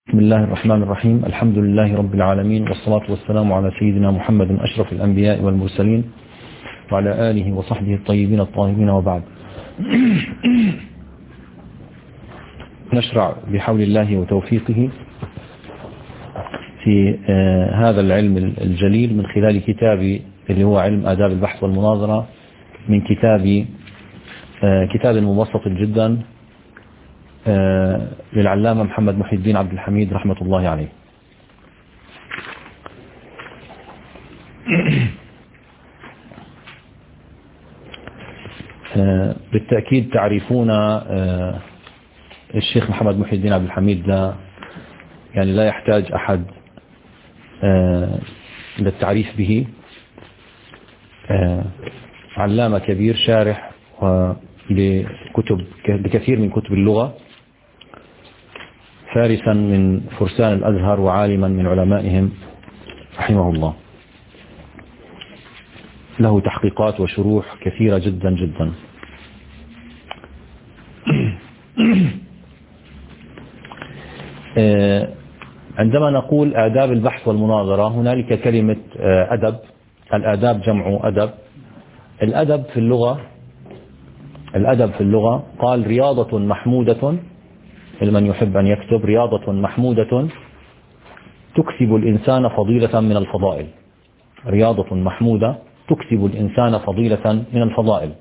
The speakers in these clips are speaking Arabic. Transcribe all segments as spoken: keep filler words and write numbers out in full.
بسم الله الرحمن الرحيم. الحمد لله رب العالمين، والصلاة والسلام على سيدنا محمد أشرف الأنبياء والمرسلين وعلى آله وصحبه الطيبين الطاهرين، وبعد. نشرع بحول الله وتوفيقه في هذا العلم الجليل من خلال كتابي اللي هو علم آداب البحث والمناظرة، من كتاب كتاب مبسط جدا للعلامة محمد محي الدين عبد الحميد رحمة الله عليه. بالتأكيد تعرفون الشيخ محمد محي الدين عبد الحميد، لا يعني لا يحتاج أحد للتعريف به. علامة كبير، شارح لكتب لكثير من كتب اللغة، فارسا من فرسان الأزهر وعالما من علمائهم رحمه الله، له تحقيقات وشروح كثيرة جدا جدا. عندما نقول آداب البحث والمناظرة، هنالك كلمة أدب. الآداب جمع أدب. الأدب في اللغة الأدب في اللغة قال رياضة محمودة، لمن يحب أن يكتب، رياضة محمودة تكسب الإنسان فضيلة من الفضائل. رياضة محمودة تكسب الإنسان فضيلة من الفضائل.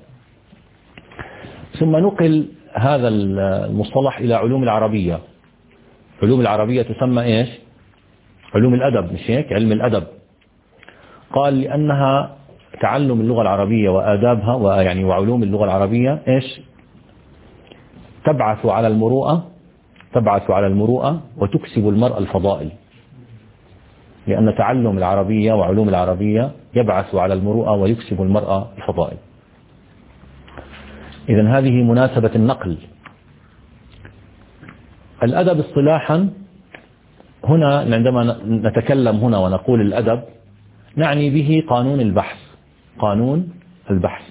ثم نقل هذا المصطلح إلى علوم العربية. علوم العربية تسمى إيش؟ علوم الأدب، مش هيك؟ علم الأدب. قال لأنها تعلم اللغة العربية وآدابها ويعني وعلوم اللغة العربية إيش؟ تبعث على المروءة تبعث على المروءة وتكسب المرء الفضائل، لأن تعلم العربية وعلوم العربية يبعث على المروءة ويكسب المرء الفضائل. إذن هذه مناسبة النقل. الأدب اصطلاحا، هنا عندما نتكلم هنا ونقول الأدب نعني به قانون البحث. قانون البحث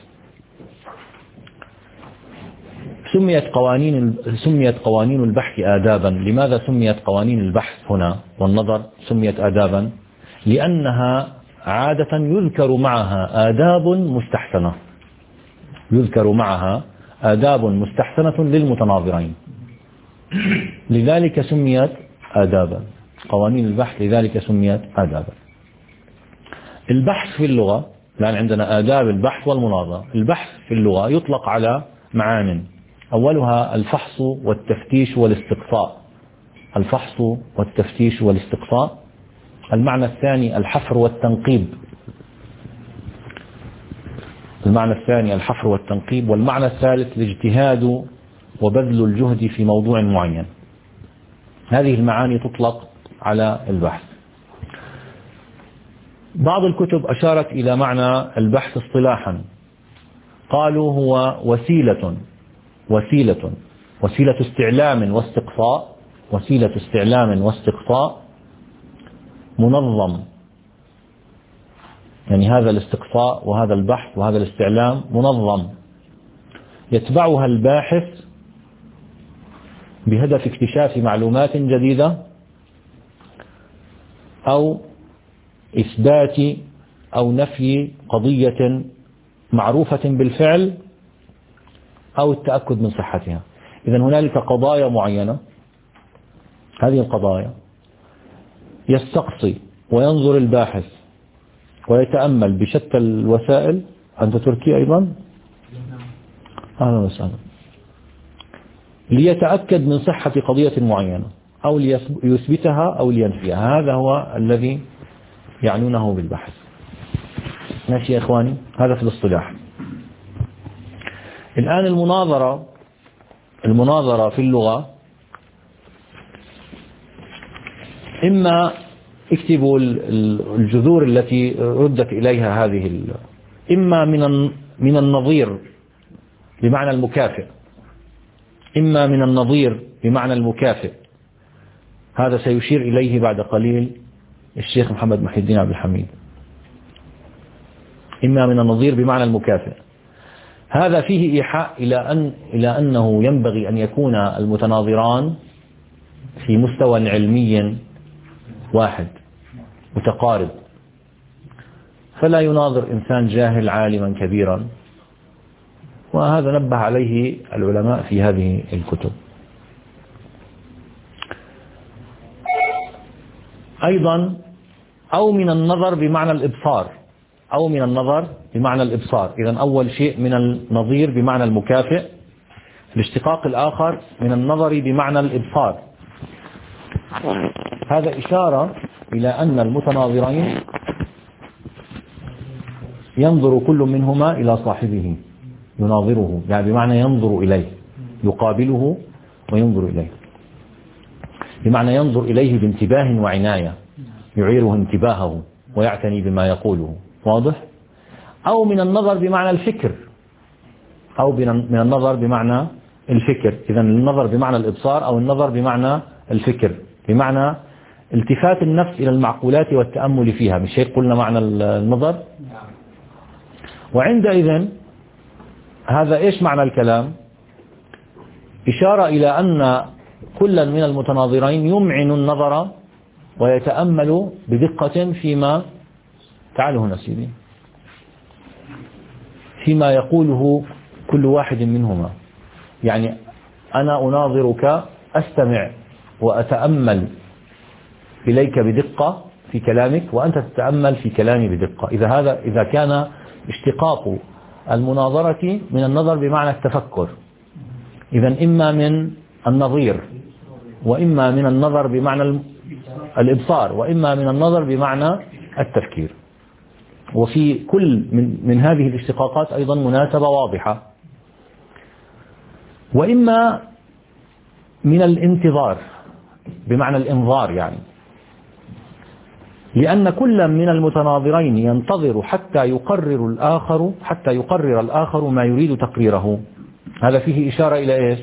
سميت قوانين سميت قوانين البحث آدابا. لماذا سميت قوانين البحث هنا والنظر سميت آدابا؟ لأنها عادة يذكر معها آداب مستحسنة يذكر معها آداب مستحسنة للمتناظرين، لذلك سميت آدابا. قوانين البحث لذلك سميت آدابا. البحث في اللغة، لأن عندنا آداب البحث والمناظرة. البحث في اللغة يطلق على معان، أولها الفحص والتفتيش والاستقصاء. الفحص والتفتيش والاستقصاء. المعنى الثاني الحفر والتنقيب. المعنى الثاني الحفر والتنقيب. والمعنى الثالث الاجتهاد وبذل الجهد في موضوع معين. هذه المعاني تطلق على البحث. بعض الكتب أشارت إلى معنى البحث اصطلاحا، قالوا هو وسيلة وسيلة وسيلة استعلام واستقصاء وسيلة استعلام واستقصاء منظم. يعني هذا الاستقصاء وهذا البحث وهذا الاستعلام منظم، يتبعها الباحث بهدف اكتشاف معلومات جديدة أو إثبات أو نفي قضية معروفة بالفعل أو التأكد من صحتها. إذن هنالك قضايا معينة، هذه القضايا يستقصي وينظر الباحث ويتأمل بشتى الوسائل. أنت تركي أيضا؟ أهلا وسهلا. ليتأكد من صحة قضية معينة أو ليثبتها أو لينفيها. هذا هو الذي يعنونه بالبحث. ماشي يا إخواني؟ هذا في الاصطلاح. الآن المناظرة المناظرة في اللغة، إما اكتبوا الجذور التي ردت إليها هذه، إما من من النظير بمعنى المكافئ، إما من النظير بمعنى المكافئ. هذا سيشير إليه بعد قليل الشيخ محمد محي الدين عبد الحميد. إما من النظير بمعنى المكافئ. هذا فيه إيحاء إلى أن إلى أنه ينبغي أن يكون المتناظران في مستوى علمي واحد متقارب، فلا يناظر إنسان جاهل عالما كبيرا، وهذا نبه عليه العلماء في هذه الكتب. أيضا أو من النظر بمعنى الإبصار، أو من النظر بمعنى الإبصار. إذن أول شيء من النظير بمعنى المكافئ، الاشتقاق الآخر من النظر بمعنى الإبصار. هذا إشارة إلى أن المتناظرين ينظر كل منهما إلى صاحبه، يناظره، يعني بمعنى ينظر إليه، يقابله وينظر إليه، بمعنى ينظر إليه بانتباه وعناية، يعيره انتباهه ويعتني بما يقوله. واضح؟ أو من النظر بمعنى الفكر، أو من النظر بمعنى الفكر. إذن النظر بمعنى الإبصار أو النظر بمعنى الفكر، بمعنى التفات النفس إلى المعقولات والتأمل فيها. مش هيك قلنا معنى النظر؟ وعندئذ هذا إيش معنى الكلام؟ إشارة إلى أن كل من المتناظرين يمعن النظر ويتأمل بدقة فيما تعالوا هنا سيدي فيما يقوله كل واحد منهما. يعني أنا أناظرك، أستمع وأتأمل إليك بدقة في كلامك، وأنت تتأمل في كلامي بدقة. إذا هذا إذا كان اشتقاق المناظرة من النظر بمعنى التفكر، إذا إما من النظير، وإما من النظر بمعنى الإبصار، وإما من النظر بمعنى التفكير. وفي كل من, من هذه الاشتقاقات أيضا مناسبة واضحة. وإما من الانتظار بمعنى الإنظار، يعني لأن كل من المتناظرين ينتظر حتى يقرر الآخر حتى يقرر الآخر ما يريد تقريره. هذا فيه إشارة إلى إيش؟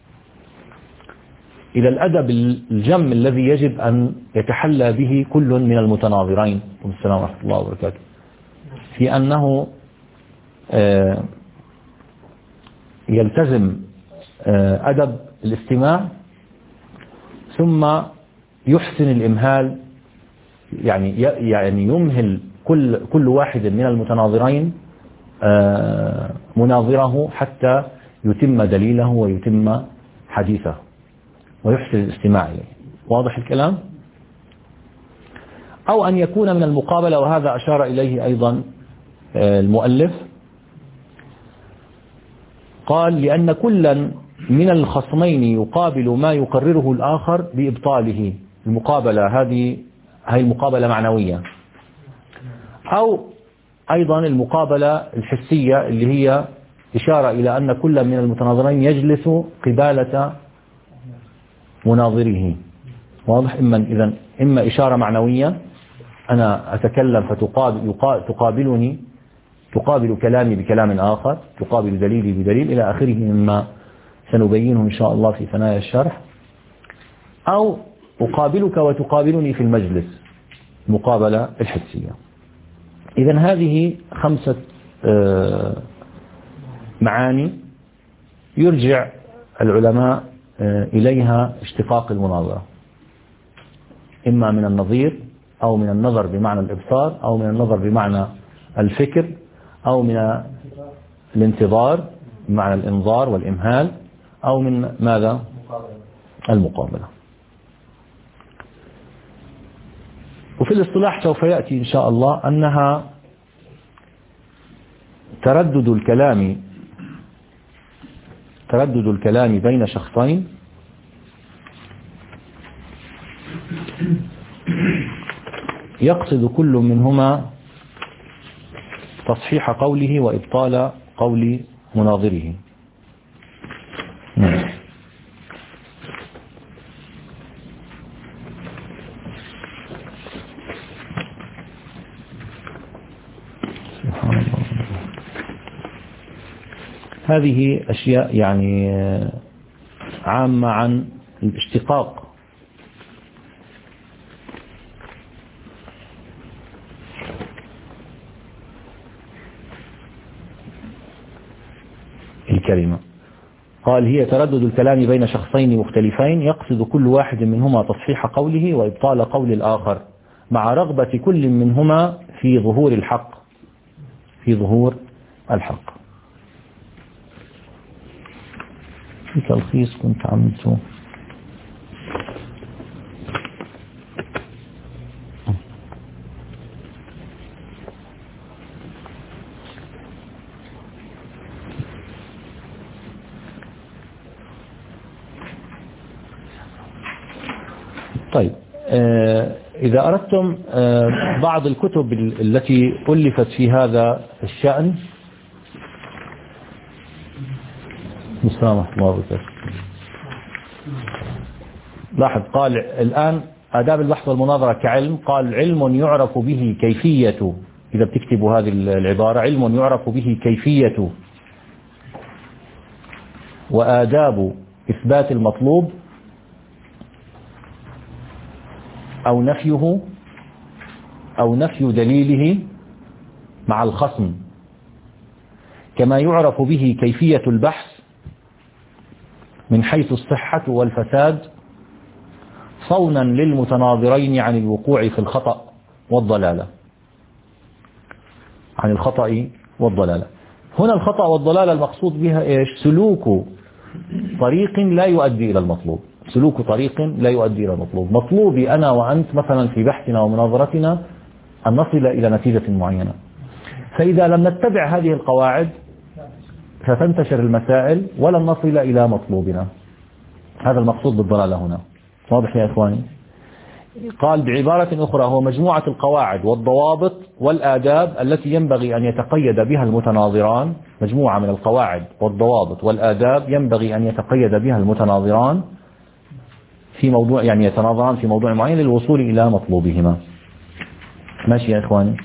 إلى الأدب الجم الذي يجب أن يتحلى به كل من المتناظرين. والسلام ورحمة الله وبركاته. في أنه يلتزم أدب الاستماع، ثم يحسن الإمهال، يعني يعني يمهل كل كل واحد من المتناظرين مناظره حتى يتم دليله ويتم حديثه ويحسن الاستماع إليه. واضح الكلام؟ أو أن يكون من المقابلة، وهذا أشار إليه أيضا المؤلف، قال لأن كلا من الخصمين يقابل ما يقرره الآخر بإبطاله. المقابلة هذه هي المقابلة معنوية، أو أيضا المقابلة الحسية اللي هي إشارة إلى أن كل من المتناظرين يجلس قبالة مناظره. واضح؟ إما إذن إما إشارة معنوية، أنا أتكلم فتقابل تقابلني تقابل كلامي بكلام آخر، تقابل دليلي بدليل إلى آخره مما سنبينه إن شاء الله في ثنايا الشرح. أو أقابلك وتقابلني في المجلس، المقابلة الحسية. إذن هذه خمسة معاني يرجع العلماء إليها اشتقاق المناظرة، إما من النظير، أو من النظر بمعنى الإبصار، أو من النظر بمعنى الفكر، أو من الانتظار بمعنى الإنظار والإمهال، أو من ماذا؟ المقابلة. وفي الاصطلاح سوف يأتي إن شاء الله أنها تردد الكلام تردد الكلام بين شخصين يقصد كل منهما تصحيح قوله وإبطال قول مناظره. سبحان الله. هذه أشياء يعني عامة عن الاشتقاق. الكلمة. قال هي تردد الكلام بين شخصين مختلفين يقصد كل واحد منهما تصحيح قوله وإبطال قول الآخر مع رغبة كل منهما في ظهور الحق في ظهور الحق. في تلخيص كنت عملته. طيب إذا أردتم بعض الكتب التي ألفت في هذا الشأن مسامح الله بك. لاحظ قال الآن آداب البحث والمناظرة كعلم، قال علم يعرف به كيفية، إذا بتكتبوا هذه العبارة علم يعرف به كيفية وآداب إثبات المطلوب أو نفيه أو نفي دليله مع الخصم، كما يعرف به كيفية البحث من حيث الصحة والفساد صونا للمتناظرين عن الوقوع في الخطأ والضلالة عن الخطأ والضلالة. هنا الخطأ والضلالة المقصود بها إيش؟ سلوك طريق لا يؤدي إلى المطلوب، سلوك طريق لا يؤدي إلى المطلوب. مطلوبي أنا وأنت مثلا في بحثنا ومناظرتنا أن نصل إلى نتيجة معينة، فإذا لم نتبع هذه القواعد ستنتشر المسائل ولن نصل إلى مطلوبنا. هذا المقصود بالضلالة هنا. واضح يا إخواني؟ قال بعبارة أخرى هو مجموعة القواعد والضوابط والآداب التي ينبغي أن يتقيد بها المتناظران، مجموعة من القواعد والضوابط والآداب ينبغي أن يتقيد بها المتناظران في موضوع، يعني يتناظران في موضوع معين للوصول إلى مطلوبهما. ماشي يا إخواني؟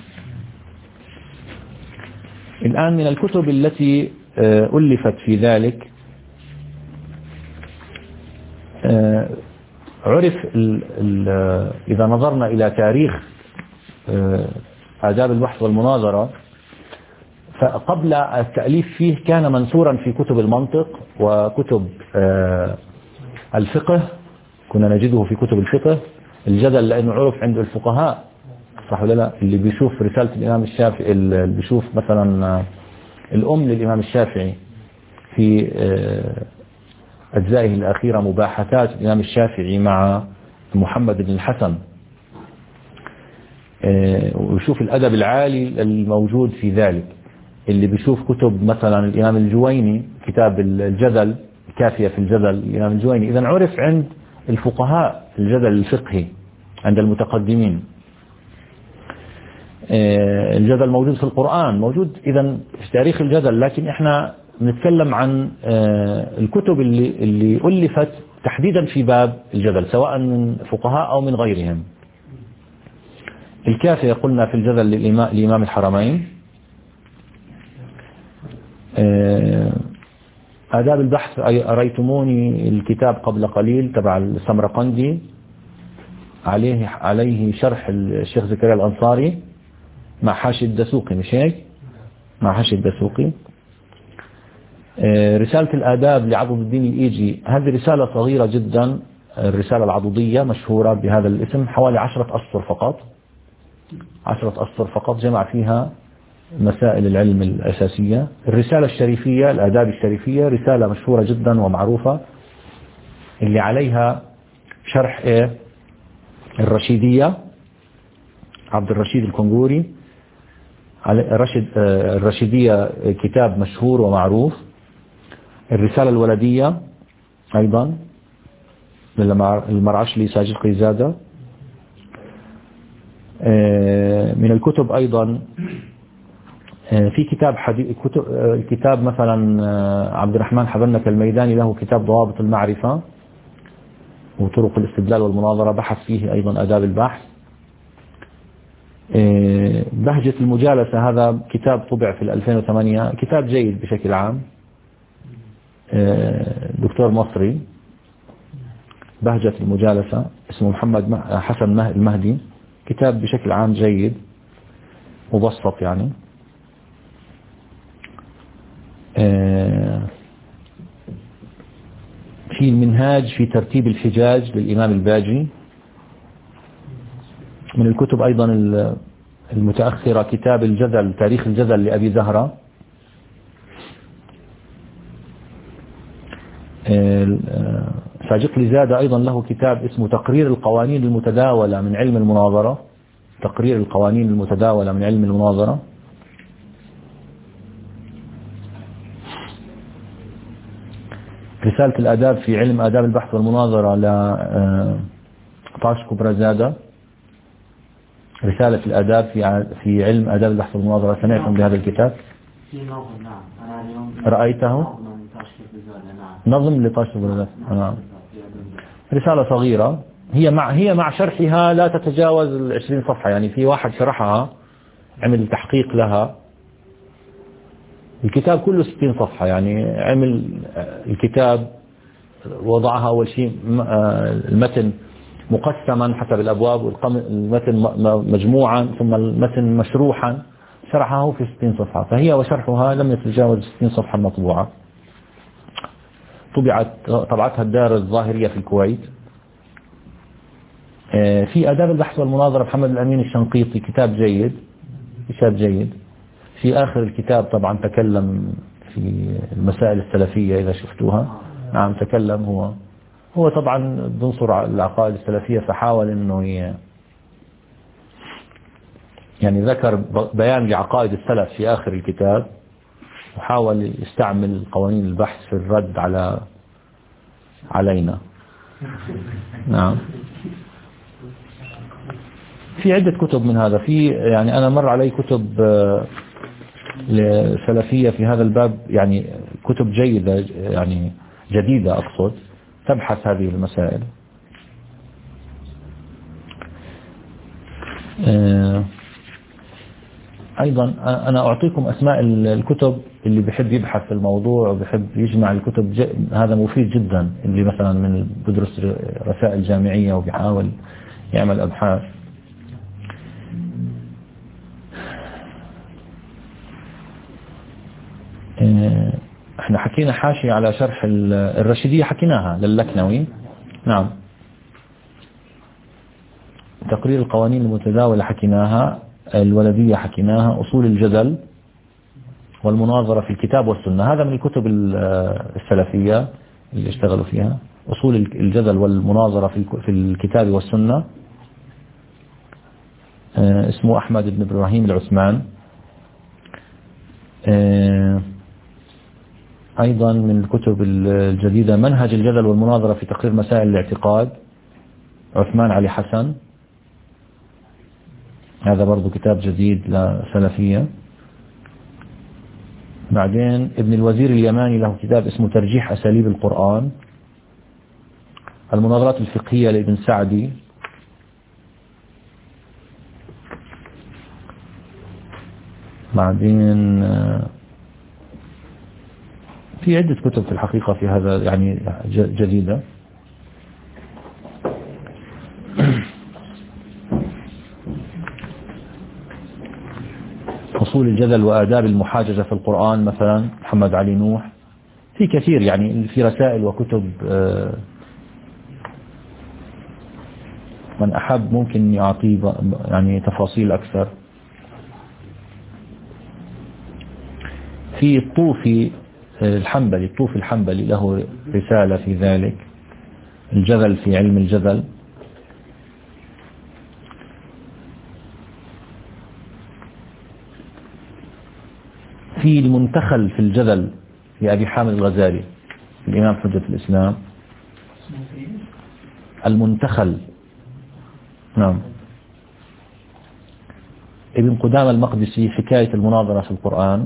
الآن من الكتب التي ألفت في ذلك عرف ال ال إذا نظرنا إلى تاريخ آداب البحث والمناظرة، فقبل التأليف فيه كان منثورا في كتب المنطق وكتب الفقه، كنا نجده في كتب الفقه. الجدل لأنه عرف عند الفقهاء، صح ولا لا؟ اللي بيشوف رسالة الإمام الشافعي، اللي بيشوف مثلا الأم للإمام الشافعي في أجزائه الأخيرة مباحثات الإمام الشافعي مع محمد بن الحسن، ويشوف الأدب العالي الموجود في ذلك. اللي بيشوف كتب مثلا الإمام الجويني، كتاب الجدل، كافية في الجدل الإمام الجويني، إذن عرف عند الفقهاء الجدل الفقهي عند المتقدمين. الجدل موجود في القرآن، موجود إذن في تاريخ الجدل، لكن إحنا نتكلم عن الكتب اللي اللي ألفت تحديدا في باب الجدل، سواء من فقهاء أو من غيرهم. الكافية قلنا في الجدل للإمام الحرمين. آداب البحث أريتموني الكتاب قبل قليل تبع السمرقندي، عليه عليه شرح الشيخ زكريا الأنصاري مع حاشي الدسوقي، مش هيك؟ مع حاشي الدسوقي. رسالة الآداب لعضد الدين الإيجي، هذه رسالة صغيرة جدا، الرسالة العضدية مشهورة بهذا الاسم، حوالي عشرة أسطر فقط، عشرة أسطر فقط جمع فيها مسائل العلم الأساسية. الرسالة الشريفية، الآداب الشريفية، رسالة مشهورة جدا ومعروفة، اللي عليها شرح إيه؟ الرشيدية، عبد الرشيد الكنغوري. الرشيد الرشيدية كتاب مشهور ومعروف. الرسالة الولدية أيضا للمرعشلي ساجد قيزادة. من الكتب أيضا في كتاب حديث، كتب كتاب مثلا عبد الرحمن حبنك الميداني له كتاب ضوابط المعرفة وطرق الاستدلال والمناظرة، بحث فيه أيضا آداب البحث. بهجة المجالسة، هذا كتاب طبع في ألفين وثمانية، كتاب جيد بشكل عام، دكتور مصري. بهجة المجالسة اسمه محمد حسن المهدي، كتاب بشكل عام جيد مبسط يعني. في المنهاج في ترتيب الحجاج للإمام الباجي. من الكتب أيضا المتأخرة كتاب الجدل، تاريخ الجدل لأبي زهرة. ساجق لزاد أيضا له كتاب اسمه تقرير القوانين المتداولة من علم المناظرة، تقرير القوانين المتداولة من علم المناظرة. رسالة الآداب في علم آداب البحث والمناظرة ل طاشكو برزادة. رسالة الآداب في في علم آداب البحث والمناظرة، سمعتم بهذا الكتاب؟ رأيته؟ نظم لطاشكو برزادة. نعم. رسالة صغيرة، هي مع هي مع شرحها لا تتجاوز العشرين صفحة، يعني في واحد شرحها عمل تحقيق لها. الكتاب كله ستين صفحة، يعني عمل الكتاب وضعها أول شيء المتن مقسما حسب الأبواب، والمتن مجموعا، ثم المتن مشروحا، شرحه في ستين صفحة، فهي وشرحها لم يتجاوز ستين صفحة المطبوعة. طبعت طبعتها الدار الظاهرية في الكويت. في آداب البحث والمناظرة محمد الأمين الشنقيطي، كتاب جيد، كتاب جيد. في آخر الكتاب طبعا تكلم في المسائل السلفية إذا شفتوها. نعم تكلم، هو هو طبعا بنصر العقائد السلفية، فحاول أنه يعني ذكر بيان لعقائد السلف في آخر الكتاب، وحاول يستعمل قوانين البحث في الرد على علينا. نعم. في عدة كتب من هذا، في يعني أنا مر علي كتب سلفية في هذا الباب، يعني كتب جيدة يعني جديدة أقصد تبحث هذه المسائل. أيضا أنا أعطيكم أسماء الكتب اللي بحب يبحث في الموضوع وبحب يجمع الكتب، هذا مفيد جدا. اللي مثلا من بدرس رسائل جامعية وبيحاول يعمل أبحاث. احنا حكينا حاشية على شرح الرشيدية، حكيناها للكنوي. نعم. تقرير القوانين المتداولة حكيناها، الولدية حكيناها، أصول الجدل والمناظرة في الكتاب والسنة، هذا من الكتب السلفية اللي اشتغلوا فيها. أصول الجدل والمناظرة في الكتاب والسنة اسمه أحمد بن إبراهيم العثمان. أيضا من الكتب الجديدة منهج الجدل والمناظرة في تقرير مسائل الاعتقاد، عثمان علي حسن، هذا برضو كتاب جديد لسلفية. بعدين ابن الوزير اليماني له كتاب اسمه ترجيح أساليب القرآن. المناظرات الفقهية لابن سعدي. بعدين في عدة كتب في الحقيقة في هذا يعني جديدة. أصول الجدل وآداب المحاججة في القرآن مثلا محمد علي نوح. في كثير يعني، في رسائل وكتب، من أحب ممكن يعطيه يعني تفاصيل أكثر. في الطوفي الحنبلي، الطوفي الحنبلي له رسالة في ذلك، الجدل في علم الجدل. في المنتخل في الجدل لأبي حامد الغزالي، الإمام حجة الإسلام. المنتخل. نعم. ابن قدامة المقدسي حكاية المناظرة في القرآن،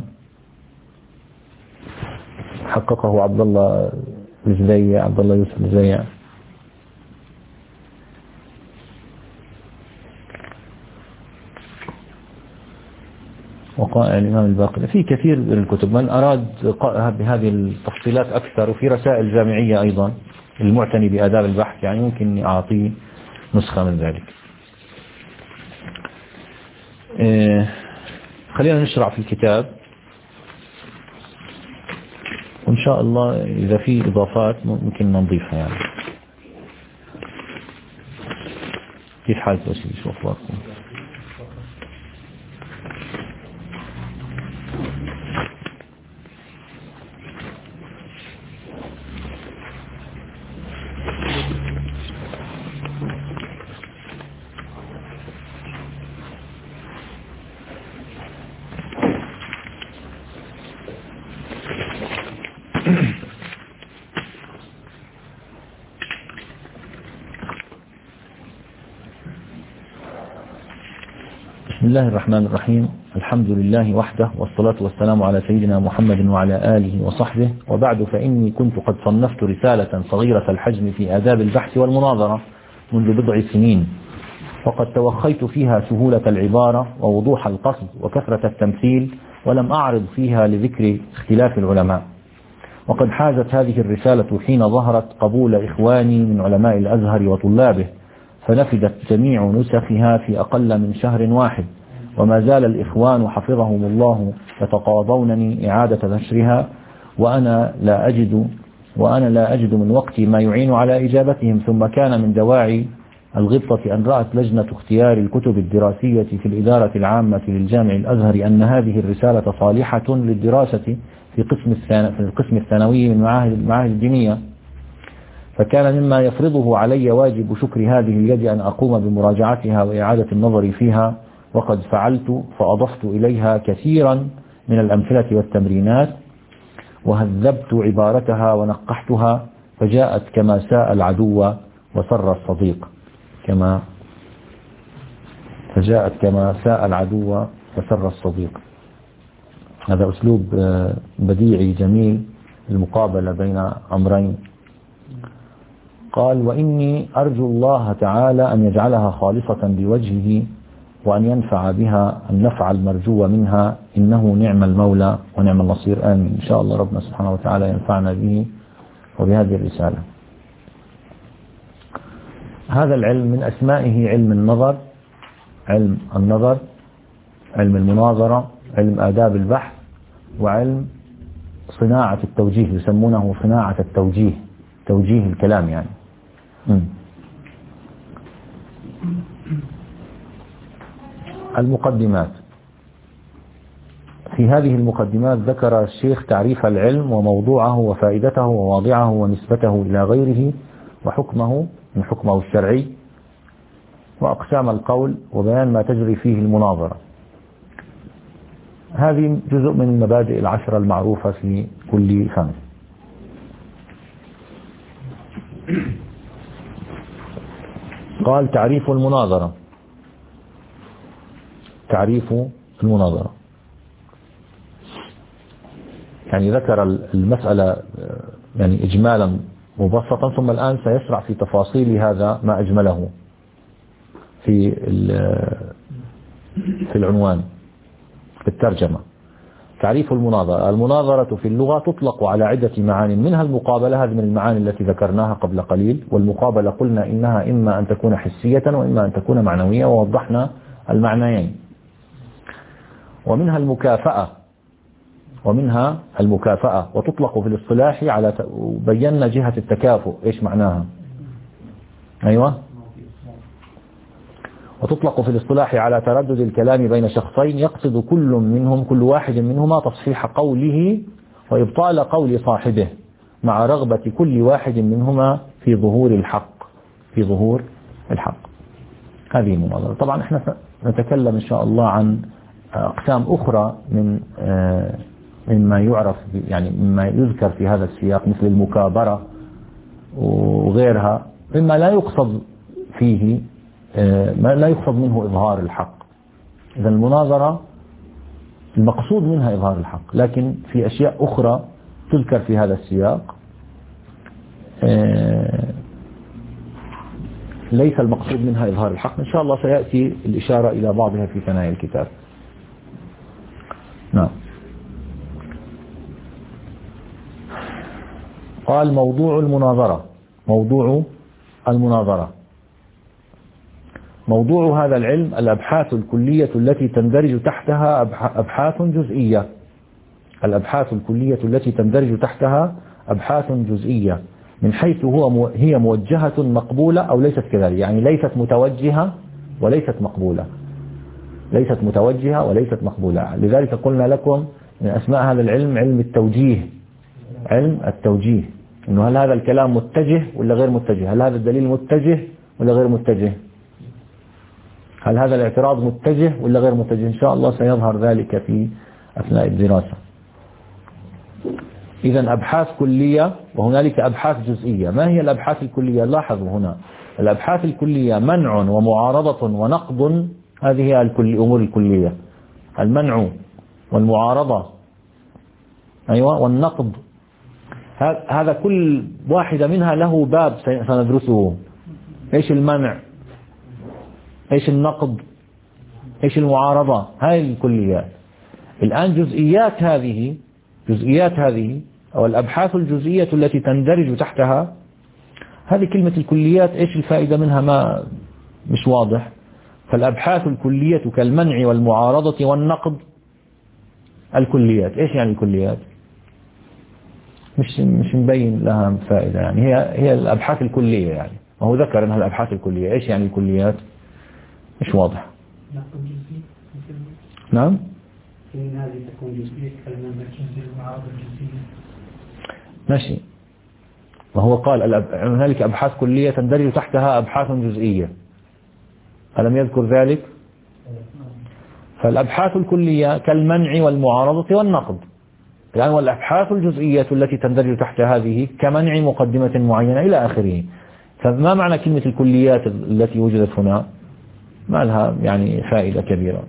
حققه عبد الله الزبيع، عبد الله يوسف الزبيع. وقائع الإمام الباقر. في كثير من الكتب، من أراد بهذه التفصيلات أكثر. وفي رسائل جامعية أيضا المعتني بآداب البحث، يعني ممكن أعطيه نسخة من ذلك. خلينا نشرع في الكتاب، وإن شاء الله إذا في إضافات ممكن نضيفها يعني. كيف حالك أسيدي؟ شو أخباركم؟ بسم الله الرحمن الرحيم. الحمد لله وحده، والصلاة والسلام على سيدنا محمد وعلى آله وصحبه، وبعد، فإني كنت قد صنفت رسالة صغيرة الحجم في آداب البحث والمناظرة منذ بضع سنين، وقد توخيت فيها سهولة العبارة ووضوح القصد وكثرة التمثيل، ولم أعرض فيها لذكر اختلاف العلماء. وقد حازت هذه الرسالة حين ظهرت قبول إخواني من علماء الأزهر وطلابه، فنفدت جميع نسخها في أقل من شهر واحد، وما زال الإخوان حفظهم الله يتقاضونني إعادة نشرها، وأنا لا أجد وأنا لا أجد من وقتي ما يعين على إجابتهم. ثم كان من دواعي الغبطة أن رأت لجنة اختيار الكتب الدراسية في الإدارة العامة للجامع الأزهر أن هذه الرسالة صالحة للدراسة في قسم في القسم الثانوي من المعاهد الدينية، فكان مما يفرضه علي واجب شكر هذه اليد أن أقوم بمراجعتها وإعادة النظر فيها، وقد فعلت، فأضفت إليها كثيرا من الأمثلة والتمرينات، وهذبت عبارتها ونقحتها، فجاءت كما ساء العدو وسر الصديق كما فجاءت كما ساء العدو وسر الصديق. هذا أسلوب بديعي جميل، المقابلة بين أمرين. قال: وإني أرجو الله تعالى أن يجعلها خالصة لوجهه، وأن ينفع بها النفع المرجو منها، إنه نعم المولى ونعم النصير. آمين. إن شاء الله ربنا سبحانه وتعالى ينفعنا به وبهذه الرسالة. هذا العلم من أسمائه علم النظر، علم النظر، علم المناظرة، علم آداب البحث، وعلم صناعة التوجيه، يسمونه صناعة التوجيه، توجيه الكلام يعني. م. المقدمات. في هذه المقدمات ذكر الشيخ تعريف العلم وموضوعه وفائدته وواضعه ونسبته إلى غيره وحكمه من حكمه الشرعي، وأقسام القول، وبيان ما تجري فيه المناظرة. هذه جزء من المبادئ العشرة المعروفة في كل فن. قال: تعريف المناظرة. تعريف المناظرة يعني ذكر المسألة يعني إجمالا مبسطا، ثم الآن سيشرع في تفاصيل هذا ما أجمله في في العنوان في الترجمة. تعريف المناظرة. المناظرة في اللغة تطلق على عدة معان، منها المقابلة، هذه من المعاني التي ذكرناها قبل قليل. والمقابلة قلنا إنها إما أن تكون حسية وإما أن تكون معنوية، ووضحنا المعنيين. ومنها المكافأة ومنها المكافأة وتطلق في الاصطلاح على، بينا جهة التكافؤ إيش معناها. أيوة. وتطلق في الاصطلاح على تردد الكلام بين شخصين يقصد كل منهم كل واحد منهما تصحيح قوله وإبطال قول صاحبه، مع رغبة كل واحد منهما في ظهور الحق في ظهور الحق. هذه المناظرة. طبعا احنا نتكلم إن شاء الله عن أقسام أخرى من مما يعرف يعني مما يذكر في هذا السياق، مثل المكابرة وغيرها، مما لا يقصد فيه ما لا يقصد منه إظهار الحق. إذا المناظرة المقصود منها إظهار الحق، لكن في أشياء أخرى تذكر في هذا السياق ليس المقصود منها إظهار الحق. إن شاء الله سيأتي الإشارة إلى بعضها في ثنايا الكتاب. نعم. قال: موضوع المناظرة. موضوع المناظرة موضوع هذا العلم الأبحاث الكلية التي تندرج تحتها أبحاث جزئية. الأبحاث الكلية التي تندرج تحتها أبحاث جزئية من حيث هو هي موجهة مقبولة أو ليست كذلك، يعني ليست متوجهة وليست مقبولة، ليست متوجهة وليست مقبولة. لذلك قلنا لكم من أسماء هذا العلم علم التوجيه، علم التوجيه، إنه هل هذا الكلام متجه ولا غير متجه، هل هذا الدليل متجه ولا غير متجه، هل هذا الاعتراض متجه ولا غير متجه. إن شاء الله سيظهر ذلك في أثناء الدراسة. إذا أبحاث كلية وهنالك أبحاث جزئية. ما هي الأبحاث الكلية؟ لاحظوا هنا الأبحاث الكلية منع ومعارضة ونقض، هذه هي الأمور الكلية، المنع والمعارضة أيوة والنقض، هذا كل واحدة منها له باب سندرسه. إيش المنع، إيش النقض، إيش المعارضة، هاي الكليات. الآن جزئيات هذه جزئيات هذه أو الأبحاث الجزئية التي تندرج تحتها، هذه كلمة الكليات إيش الفائدة منها ما مش واضح. فالأبحاث الكلية كالمنع والمعارضة والنقض الكليات. إيش يعني الكليات؟ مش مش مبين لها فائدة، يعني هي هي الأبحاث الكلية، يعني وهو ذكر أنها الأبحاث الكلية. إيش يعني الكليات؟ مش واضح. نعم. إن هذه تكون جزئية كالمنع الجزئي والمعارضة الجزئية. ماشي. وهو قال هنالك أبحاث كلية تندرج تحتها أبحاث جزئية، ألم يذكر ذلك؟ فالأبحاث الكلية كالمنع والمعارضة والنقض، يعني والأبحاث الجزئية التي تندرج تحت هذه كمنع مقدمة معينة إلى آخره. فما معنى كلمة الكليات التي وجدت هنا؟ ما لها يعني فائدة كبيرة.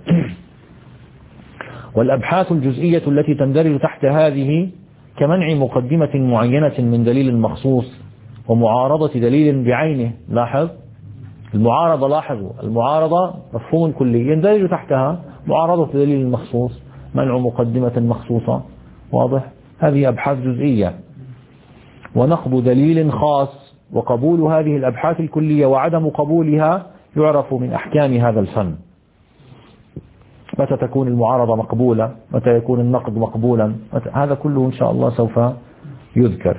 والأبحاث الجزئية التي تندرج تحت هذه كمنع مقدمة معينة من دليل مخصوص ومعارضة دليل بعينه. لاحظ المعارضة، لاحظوا المعارضة مفهوم كلي يندرج تحتها معارضة دليل مخصوص، منع مقدمة مخصوصة، واضح؟ هذه أبحاث جزئية. ونقض دليل خاص، وقبول هذه الأبحاث الكلية وعدم قبولها يعرف من أحكام هذا الفن. متى تكون المعارضة مقبولة، متى يكون النقد مقبولا، هذا كله إن شاء الله سوف يذكر.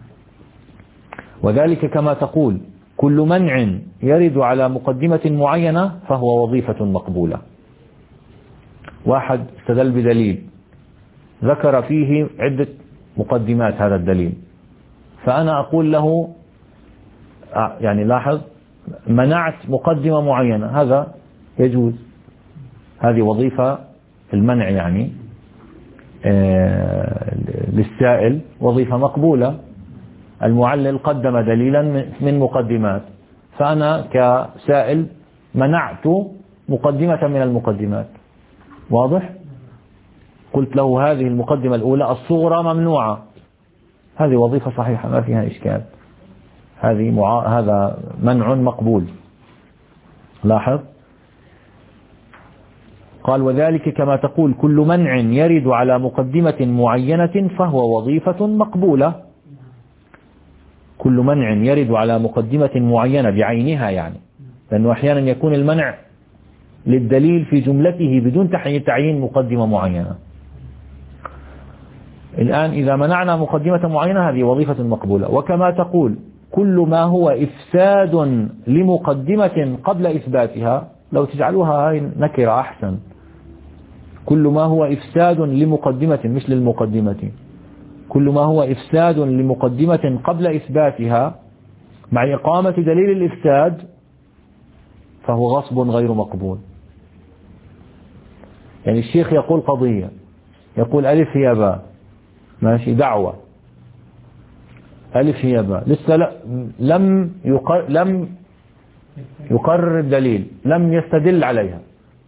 وذلك كما تقول كل منع يرد على مقدمة معينة فهو وظيفة مقبولة. واحد استدل بدليل ذكر فيه عدة مقدمات هذا الدليل، فأنا أقول له يعني لاحظ منعت مقدمة معينة، هذا يجوز، هذه وظيفة المنع يعني للسائل وظيفة مقبولة. المعلل قدم دليلا من مقدمات، فأنا كسائل منعت مقدمة من المقدمات، واضح؟ قلت له هذه المقدمة الأولى الصغرى ممنوعة، هذه وظيفة صحيحة ما فيها إشكال، هذه مع... هذا منع مقبول. لاحظ قال وذلك كما تقول كل منع يرد على مقدمة معينة فهو وظيفة مقبولة. كل منع يرد على مقدمة معينة بعينها، يعني لأنه أحيانا يكون المنع للدليل في جملته بدون تعيين مقدمة معينة. الآن إذا منعنا مقدمة معينة هذه وظيفة مقبولة. وكما تقول كل ما هو إفساد لمقدمة قبل إثباتها، لو تجعلوها هاي نكرة أحسن، كل ما هو إفساد لمقدمة مش للمقدمة، كل ما هو إفساد لمقدمة قبل إثباتها مع إقامة دليل الإفساد فهو غصب غير مقبول. يعني الشيخ يقول قضية، يقول ألف هي باء، ماشي، دعوة ألف هي باء، لسه لم يقر لم يقرر الدليل، لم يستدل عليها،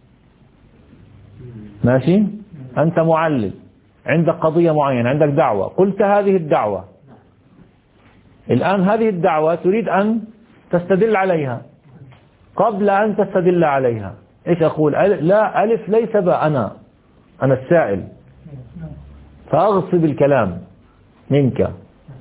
ماشي. أنت معلل عندك قضية معينة، عندك دعوة، قلت هذه الدعوة، الآن هذه الدعوة تريد أن تستدل عليها، قبل أن تستدل عليها إيش أقول؟ لا ألف ليس باء، أنا أنا السائل، فأغصب الكلام منك.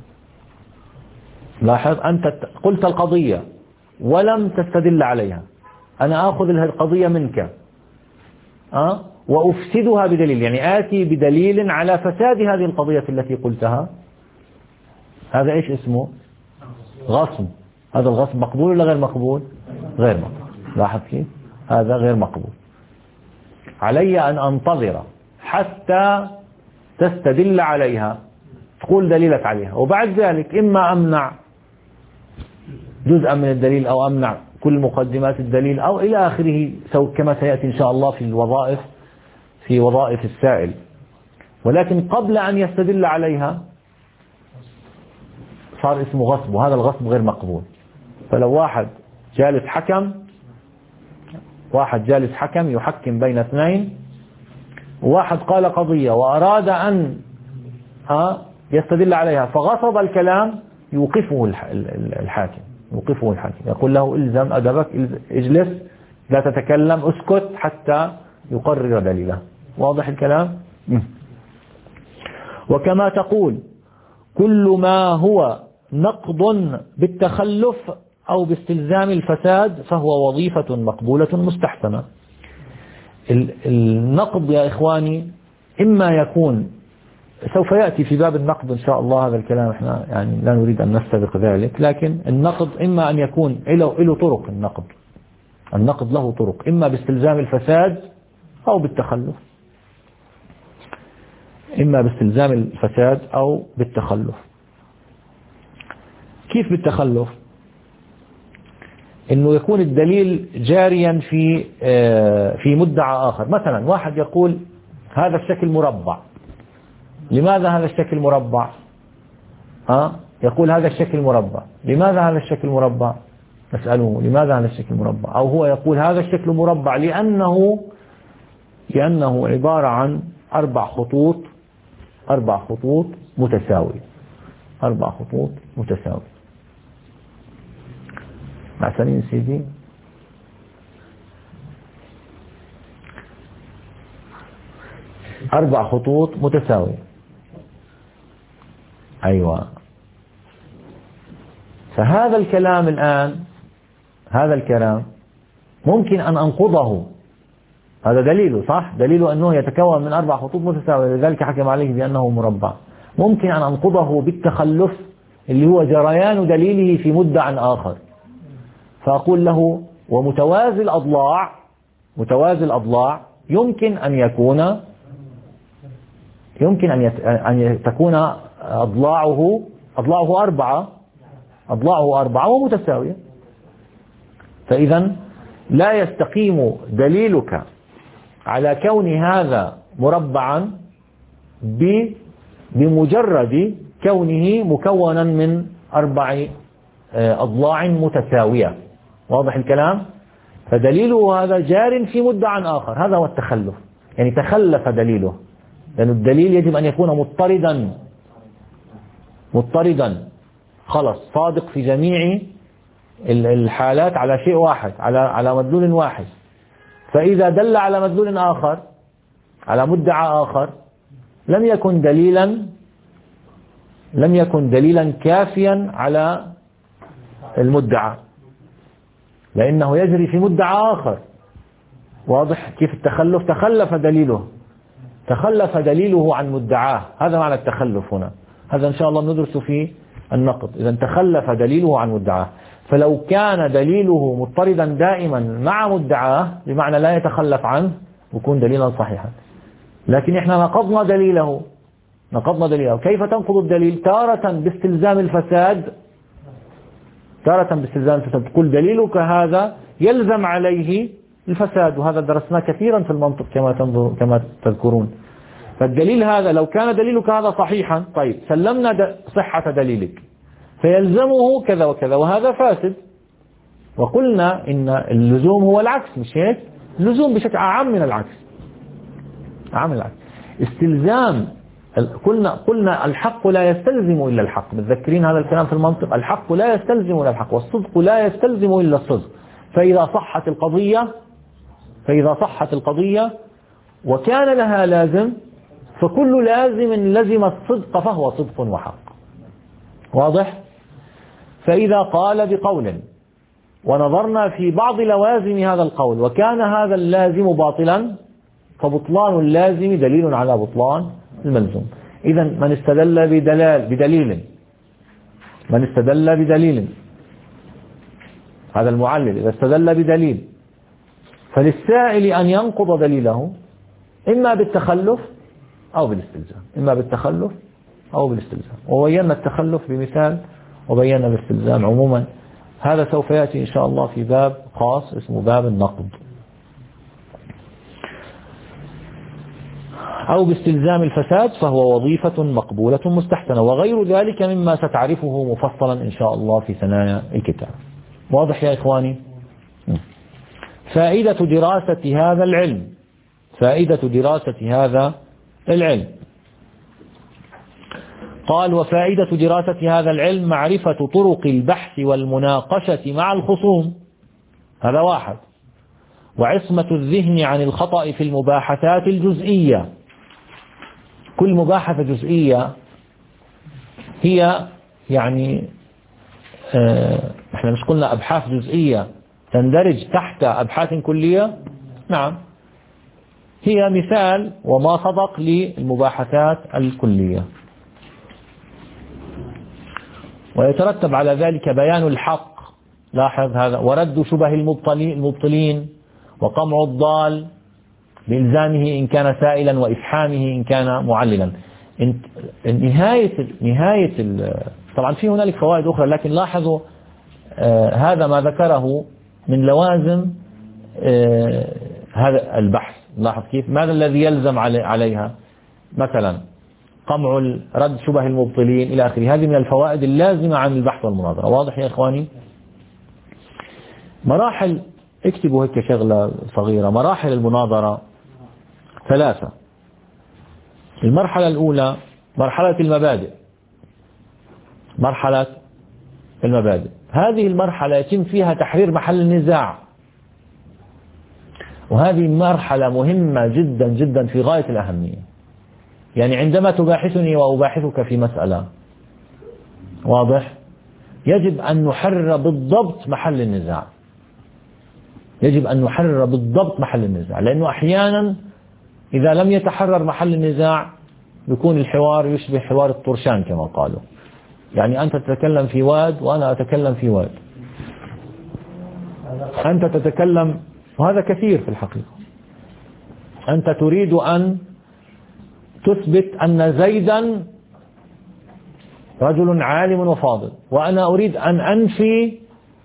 لاحظ أنت قلت القضية ولم تستدل عليها، أنا أخذ القضية منك أه؟ وأفسدها بدليل، يعني آتي بدليل على فساد هذه القضية التي قلتها، هذا إيش اسمه؟ غصب. هذا الغصب مقبول ولا غير مقبول؟ غير مقبول. لاحظ كيف؟ هذا غير مقبول. علي أن أنتظر حتى تستدل عليها، تقول دليلك عليها، وبعد ذلك إما أمنع جزءا من الدليل أو أمنع كل مقدمات الدليل أو إلى آخره، كما سيأتي إن شاء الله في الوظائف في وظائف السائل. ولكن قبل أن يستدل عليها صار اسمه غصب، وهذا الغصب غير مقبول. فلو واحد جالس حكم واحد جالس حكم يحكم بين اثنين، وواحد قال قضية وأراد أن يستدل عليها فغصب الكلام، يوقفه الحاكم يوقفه الحاكم يقول له الزم أدبك، اجلس لا تتكلم، اسكت حتى يقرر دليله. واضح الكلام؟ وكما تقول كل ما هو نقض بالتخلف أو باستلزام الفساد فهو وظيفة مقبولة مستحسنة. النقض يا إخواني إما يكون، سوف يأتي في باب النقض إن شاء الله هذا الكلام، احنا يعني لا نريد أن نستبق ذلك، لكن النقض إما أن يكون له طرق، النقض النقض له طرق، إما باستلزام الفساد أو بالتخلف، إما باستلزام الفساد أو بالتخلف. كيف بالتخلف؟ إنه يكون الدليل جاريا في في مدعى آخر. مثلا واحد يقول هذا الشكل مربع، لماذا هذا الشكل مربع؟ ها؟ يقول هذا الشكل مربع، لماذا هذا الشكل مربع؟ نسأله لماذا هذا الشكل مربع؟ أو هو يقول هذا الشكل مربع لأنه لأنه عبارة عن أربع خطوط أربع خطوط متساوية أربع خطوط متساوية. مع سنين سيدي أربع خطوط متساوية. أيوة. فهذا الكلام الآن هذا الكلام ممكن أن أنقضه، هذا دليله صح، دليله أنه يتكون من أربع خطوط متساوية، لذلك حكم عليه بأنه مربع. ممكن أن أنقضه بالتخلف اللي هو جريان دليله في مدعى آخر، فأقول له ومتوازي الأضلاع متوازي الأضلاع يمكن أن يكون يمكن أن تكون أضلاعه أضلاعه أربعة أضلاعه أربعة ومتساوية. فإذا لا يستقيم دليلك على كون هذا مربعا بمجرد كونه مكونا من أربع أضلاع متساوية. واضح الكلام؟ فدليله هذا جار في مدعى آخر، هذا هو التخلف، يعني تخلف دليله، لأن الدليل يجب أن يكون مضطردا مضطردا خلص صادق في جميع الحالات على شيء واحد، على على مدلول واحد. فإذا دل على مدلول آخر، على مدعى آخر، لم يكن دليلا لم يكن دليلا كافيا على المدعى، لأنه يجري في مدعى آخر. واضح كيف التخلف؟ تخلف دليله تخلف دليله عن مدعاه، هذا معنى التخلف هنا. هذا إن شاء الله ندرس في النقد. إذا تخلف دليله عن مدعاه، فلو كان دليله مضطردا دائما مع مدعاه بمعنى لا يتخلف عنه يكون دليلا صحيحا. لكن احنا نقضنا دليله نقضنا دليله كيف تنقض الدليل؟ تارة باستلزام الفساد تارة باستلزام الفساد، تقول دليلك هذا يلزم عليه الفساد، وهذا درسناه كثيرا في المنطق كما تنظر كما تذكرون. فالدليل هذا لو كان دليلك هذا صحيحا، طيب سلمنا صحة دليلك، فيلزمه كذا وكذا وهذا فاسد. وقلنا إن اللزوم هو العكس، مش هيك؟ اللزوم بشكل أعم من العكس أعم من العكس. استلزام قلنا قلنا الحق لا يستلزم إلا الحق، متذكرين هذا الكلام في المنطق؟ الحق لا يستلزم إلا الحق، والصدق لا يستلزم إلا الصدق. فإذا صحت القضية فإذا صحت القضية وكان لها لازم، فكل لازم لزم الصدق فهو صدق وحق. واضح؟ فإذا قال بقول ونظرنا في بعض لوازم هذا القول وكان هذا اللازم باطلا، فبطلان اللازم دليل على بطلان الملزوم. إذا من استدل بدلال بدليل من استدل بدليل هذا المعلل إذا استدل بدليل فللسائل أن ينقض دليله إما بالتخلف أو بالاستلزام إما بالتخلف أو بالاستلزام. وبينا التخلف بمثال وبينا الاستلزام عموما. هذا سوف يأتي إن شاء الله في باب خاص اسمه باب النقض. أو باستلزام الفساد فهو وظيفة مقبولة مستحسنة وغير ذلك مما ستعرفه مفصلا إن شاء الله في ثنايا الكتاب. واضح يا إخواني؟ فائدة دراسة هذا العلم فائدة دراسة هذا العلم قال وفائدة دراسة هذا العلم معرفة طرق البحث والمناقشة مع الخصوم. هذا واحد. وعصمة الذهن عن الخطأ في المباحثات الجزئية. كل مباحثة جزئية هي يعني اه احنا مش قلنا أبحاث جزئية تندرج تحت أبحاث كلية؟ نعم، هي مثال وما صدق للمباحثات الكلية. ويترتب على ذلك بيان الحق، لاحظ هذا، ورد شبه المبطلين وقمع الضال بإلزامه إن كان سائلا وإفحامه إن كان معللا. نهاية نهاية طبعا في هنالك فوائد أخرى، لكن لاحظوا آه هذا ما ذكره من لوازم آه هذا البحث. لاحظ كيف ماذا الذي يلزم علي عليها، مثلا قمع رد شبه المبطلين إلى آخره. هذه من الفوائد اللازمة عن البحث والمناظرة. واضح يا إخواني؟ مراحل، اكتبوا هيك شغلة صغيرة. مراحل المناظرة ثلاثة. المرحلة الأولى مرحلة المبادئ. مرحلة المبادئ هذه المرحلة يتم فيها تحرير محل النزاع، وهذه مرحلة مهمة جدا جدا في غاية الأهمية. يعني عندما تباحثني وأباحثك في مسألة، واضح، يجب أن نحرر بالضبط محل النزاع. يجب أن نحرر بالضبط محل النزاع، لأنه أحيانا إذا لم يتحرر محل النزاع يكون الحوار يشبه حوار الطرشان كما قالوا. يعني أنت تتكلم في واد وأنا أتكلم في واد. أنت تتكلم، وهذا كثير في الحقيقة، أنت تريد أن تثبت أن زيدا رجل عالم وفاضل، وأنا أريد أن أنفي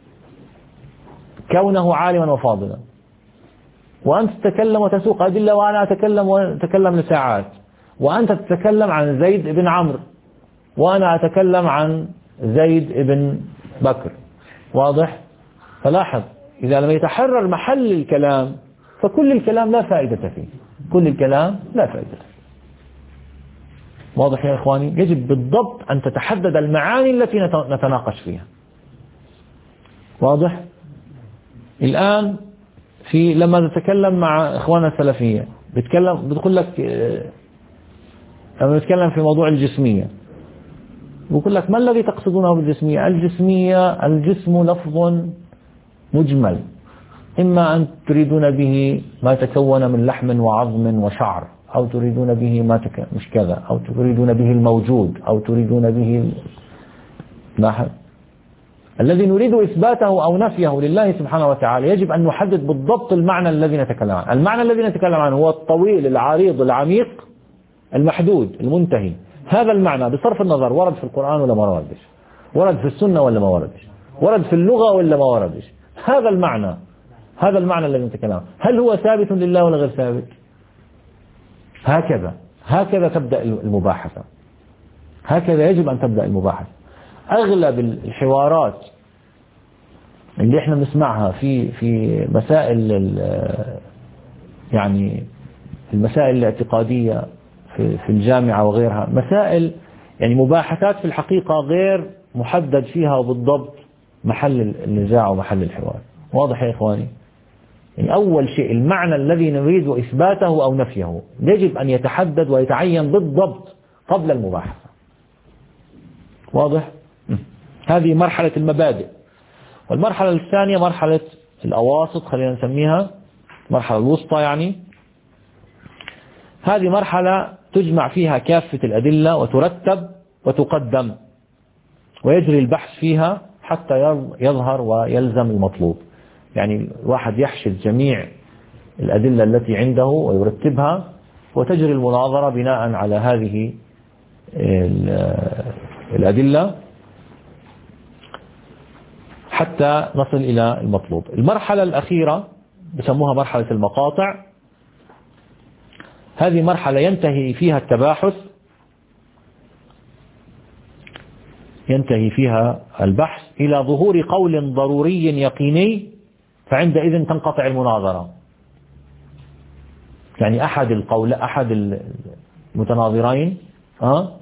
كونه عالما وفاضلا، وأنت تتكلم وتسوق أدلة وأنا أتكلم وأتكلم لساعات، وأنت تتكلم عن زيد بن عمرو وأنا أتكلم عن زيد بن بكر. واضح؟ فلاحظ إذا لم يتحرر محل الكلام فكل الكلام لا فائدة فيه. كل الكلام لا فائدة فيه. واضح يا إخواني؟ يجب بالضبط أن تتحدد المعاني التي نتناقش فيها. واضح؟ الآن في لما نتكلم مع إخواننا السلفية بتكلم بتقول لك لما نتكلم في موضوع الجسمية بقول لك ما الذي تقصدونه بالجسمية؟ الجسمية الجسم لفظ مجمل، إما أن تريدون به ما تكون من لحم وعظم وشعر، أو تريدون به ما تك... مش كذا، أو تريدون به الموجود، أو تريدون به لاحظ الذي نريد إثباته أو نفيه لله سبحانه وتعالى. يجب أن نحدد بالضبط المعنى الذي نتكلم عنه. المعنى الذي نتكلم عنه هو الطويل العريض العميق المحدود المنتهي. هذا المعنى بصرف النظر ورد في القرآن ولا ما وردش، ورد في السنة ولا ما وردش، ورد في اللغة ولا ما وردش. هذا المعنى هذا المعنى الذي نتكلم عنه هل هو ثابت لله ولا غير ثابت؟ هكذا هكذا تبدأ المباحثة. هكذا يجب أن تبدأ المباحثة. أغلب الحوارات اللي احنا بنسمعها في في مسائل يعني المسائل الاعتقادية في في الجامعة وغيرها، مسائل يعني مباحثات في الحقيقة غير محدد فيها بالضبط محل النزاع ومحل الحوار. واضح يا إخواني؟ يعني أول شيء المعنى الذي نريد إثباته أو نفيه يجب أن يتحدد ويتعين بالضبط قبل المباحثة. واضح؟ هذه مرحلة المبادئ. والمرحلة الثانية مرحلة الأواسط، خلينا نسميها مرحلة الوسطى يعني، هذه مرحلة تجمع فيها كافة الأدلة وترتب وتقدم، ويجري البحث فيها حتى يظهر ويلزم المطلوب. يعني الواحد يحشد جميع الأدلة التي عنده ويرتبها، وتجري المناظرة بناء على هذه الأدلة حتى نصل إلى المطلوب. المرحلة الأخيرة بسموها مرحلة المقاطع. هذه مرحلة ينتهي فيها التباحث، ينتهي فيها البحث إلى ظهور قول ضروري يقيني، فعندئذ تنقطع المناظرة. يعني أحد القول أحد المتناظرين أه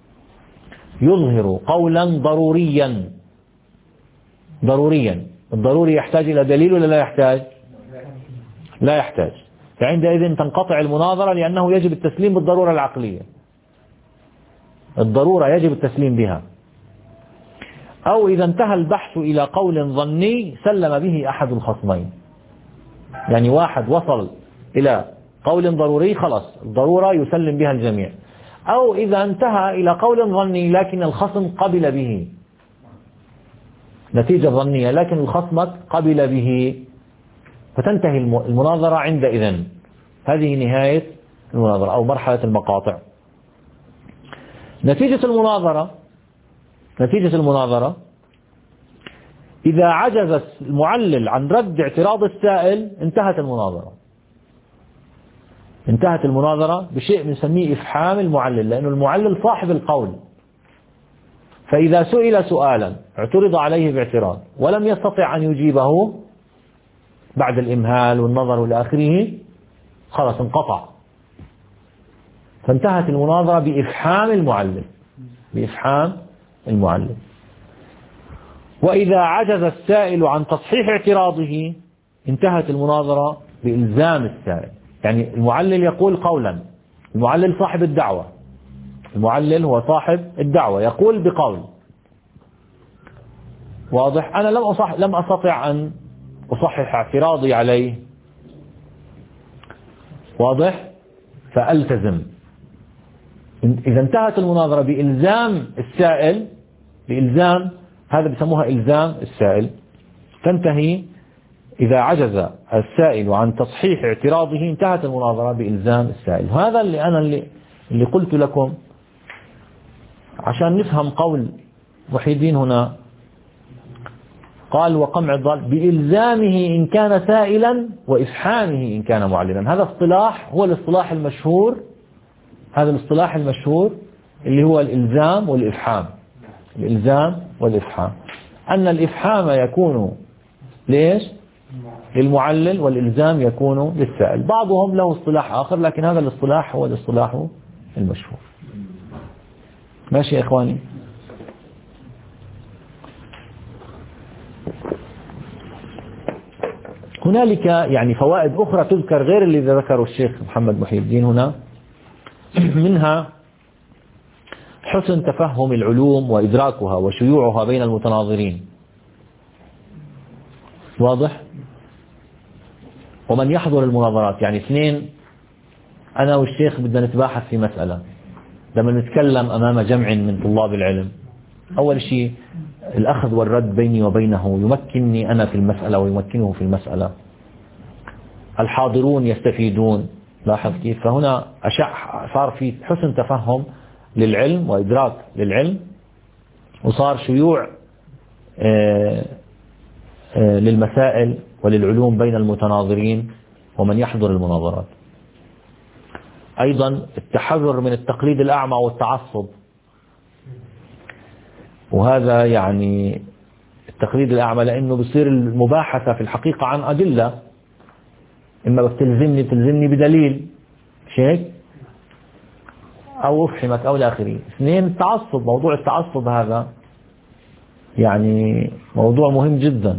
يظهر قولا ضروريا ضروريا الضروري يحتاج إلى دليل ولا لا يحتاج؟ لا يحتاج. فعندئذ تنقطع المناظرة، لأنه يجب التسليم بالضرورة العقلية، الضرورة يجب التسليم بها. أو إذا انتهى البحث إلى قول ظني سلم به أحد الخصمين، يعني واحد وصل إلى قول ضروري خلاص الضرورة يسلم بها الجميع. أو إذا انتهى إلى قول ظني لكن الخصم قبل به، نتيجة ظنية لكن الخصم قبل به، فتنتهي المناظرة عندئذ. هذه نهاية المناظرة أو مرحلة المقاطع. نتيجة المناظرة نتيجة المناظرة إذا عجز المعلل عن رد اعتراض السائل انتهت المناظرة. انتهت المناظرة بشيء بنسميه إفحام المعلل، لأنه المعلل صاحب القول. فإذا سئل سؤالا اعترض عليه باعتراض ولم يستطع أن يجيبه بعد الإمهال والنظر إلى آخره، خلاص انقطع. فانتهت المناظرة بإفحام المعلل بإفحام المعلل. وإذا عجز السائل عن تصحيح اعتراضه انتهت المناظرة بإلزام السائل. يعني المعلل يقول قولا، المعلل صاحب الدعوة، المعلل هو صاحب الدعوة يقول بقول واضح، أنا لم أصح لم أستطع أن أصحح اعتراضي عليه، واضح، فألتزم. إذا انتهت المناظرة بإلزام السائل، بإلزام، هذا بسموها إلزام السائل، تنتهي إذا عجز السائل عن تصحيح اعتراضه انتهت المناظرة بإلزام السائل. هذا اللي أنا اللي, اللي قلت لكم عشان نفهم قول محي الدين هنا. قال وقمع الضال بإلزامه إن كان سائلا وإفحامه إن كان معلنا. هذا اصطلاح هو الاصطلاح المشهور، هذا الاصطلاح المشهور اللي هو الإلزام والإفحام. الإلزام والإفحام، أن الإفحام يكون ليش؟ للمعلل، والإلزام يكون للسائل. بعضهم له اصطلاح آخر، لكن هذا الاصطلاح هو الاصطلاح المشهور. ماشي يا إخواني؟ هنالك يعني فوائد أخرى تذكر غير اللي ذكره الشيخ محمد محي الدين هنا، منها حسن تفهم العلوم وإدراكها وشيوعها بين المتناظرين، واضح؟ ومن يحضر المناظرات، يعني اثنين أنا والشيخ بدنا نتباحث في مسألة، لما نتكلم أمام جمع من طلاب العلم أول شيء الأخذ والرد بيني وبينه يمكنني أنا في المسألة ويمكنه في المسألة، الحاضرون يستفيدون. لاحظ كيف؟ فهنا صار في حسن تفهم للعلم وإدراك للعلم، وصار شيوع للمسائل وللعلوم بين المتناظرين ومن يحضر المناظرات. أيضا التحذر من التقليد الأعمى والتعصب، وهذا يعني التقليد الأعمى لأنه بصير المباحثة في الحقيقة عن أدلة، إما بتلزمني تلزمني بدليل شيء أو أفحمك أو الآخرين. اثنين التعصب، موضوع التعصب هذا يعني موضوع مهم جدا.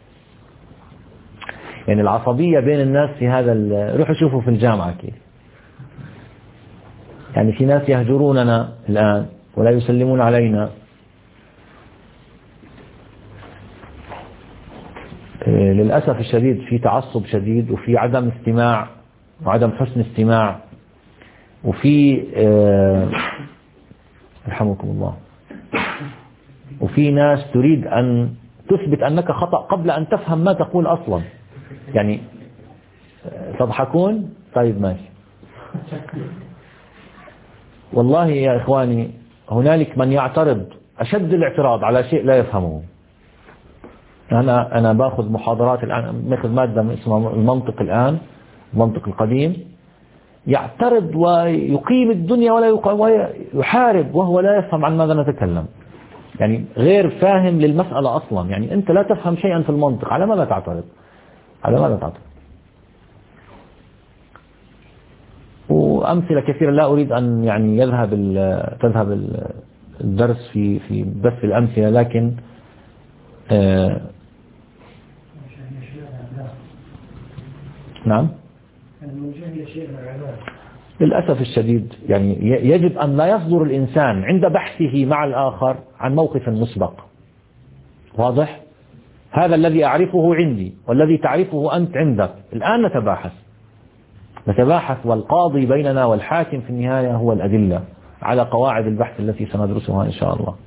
يعني العصبية بين الناس في هذا، روحوا شوفوا في الجامعة كيف، يعني في ناس يهجروننا الآن ولا يسلمون علينا. للأسف الشديد في تعصب شديد وفي عدم استماع وعدم حسن استماع وفي آه رحمكم الله، وفي ناس تريد أن تثبت أنك خطأ قبل أن تفهم ما تقول أصلا. يعني تضحكون؟ طيب ماشي. والله يا إخواني هنالك من يعترض أشد الاعتراض على شيء لا يفهمه. أنا أنا باخذ محاضرات الآن، باخذ مادة اسمها المنطق الآن، المنطق القديم، يعترض ويقيم الدنيا ولا ويحارب وهو لا يفهم عن ماذا نتكلم. يعني غير فاهم للمسألة أصلا. يعني أنت لا تفهم شيئا في المنطق، على ماذا تعترض؟ على ماذا تعترض؟ وأمثلة كثيرة، لا أريد أن يعني يذهب تذهب الدرس في في بث الأمثلة، لكن آه نعم للأسف الشديد يعني يجب أن لا يصدر الإنسان عند بحثه مع الآخر عن موقف مسبق. واضح؟ هذا الذي أعرفه عندي والذي تعرفه أنت عندك. الآن نتباحث نتباحث والقاضي بيننا والحاكم في النهاية هو الأدلة على قواعد البحث التي سندرسها إن شاء الله.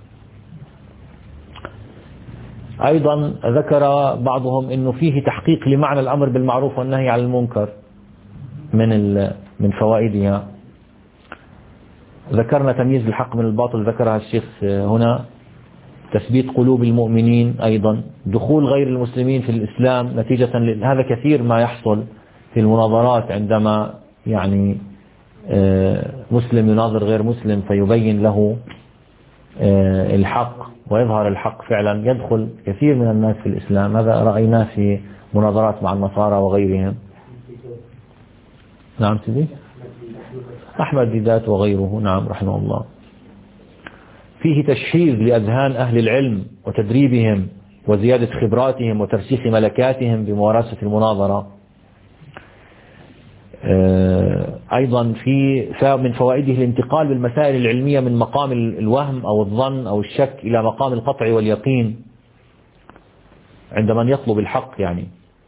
أيضا ذكر بعضهم أنه فيه تحقيق لمعنى الأمر بالمعروف والنهي عن المنكر من من فوائدها. ذكرنا تمييز الحق من الباطل، ذكرها الشيخ هنا. تثبيت قلوب المؤمنين، أيضا دخول غير المسلمين في الإسلام نتيجة هذا كثير ما يحصل في المناظرات، عندما يعني مسلم يناظر غير مسلم فيبين له الحق ويظهر الحق فعلا، يدخل كثير من الناس في الإسلام. هذا رأيناه في مناظرات مع النصارى وغيرهم. نعم سيدي أحمد ديدات وغيره، نعم رحمه الله. فيه تشحيذ لأذهان أهل العلم وتدريبهم وزيادة خبراتهم وترسيخ ملكاتهم بممارسة المناظرة. أيضا في من فوائده الانتقال بالمسائل العلمية من مقام الوهم أو الظن أو الشك إلى مقام القطع واليقين عند من يطلب الحق. يعني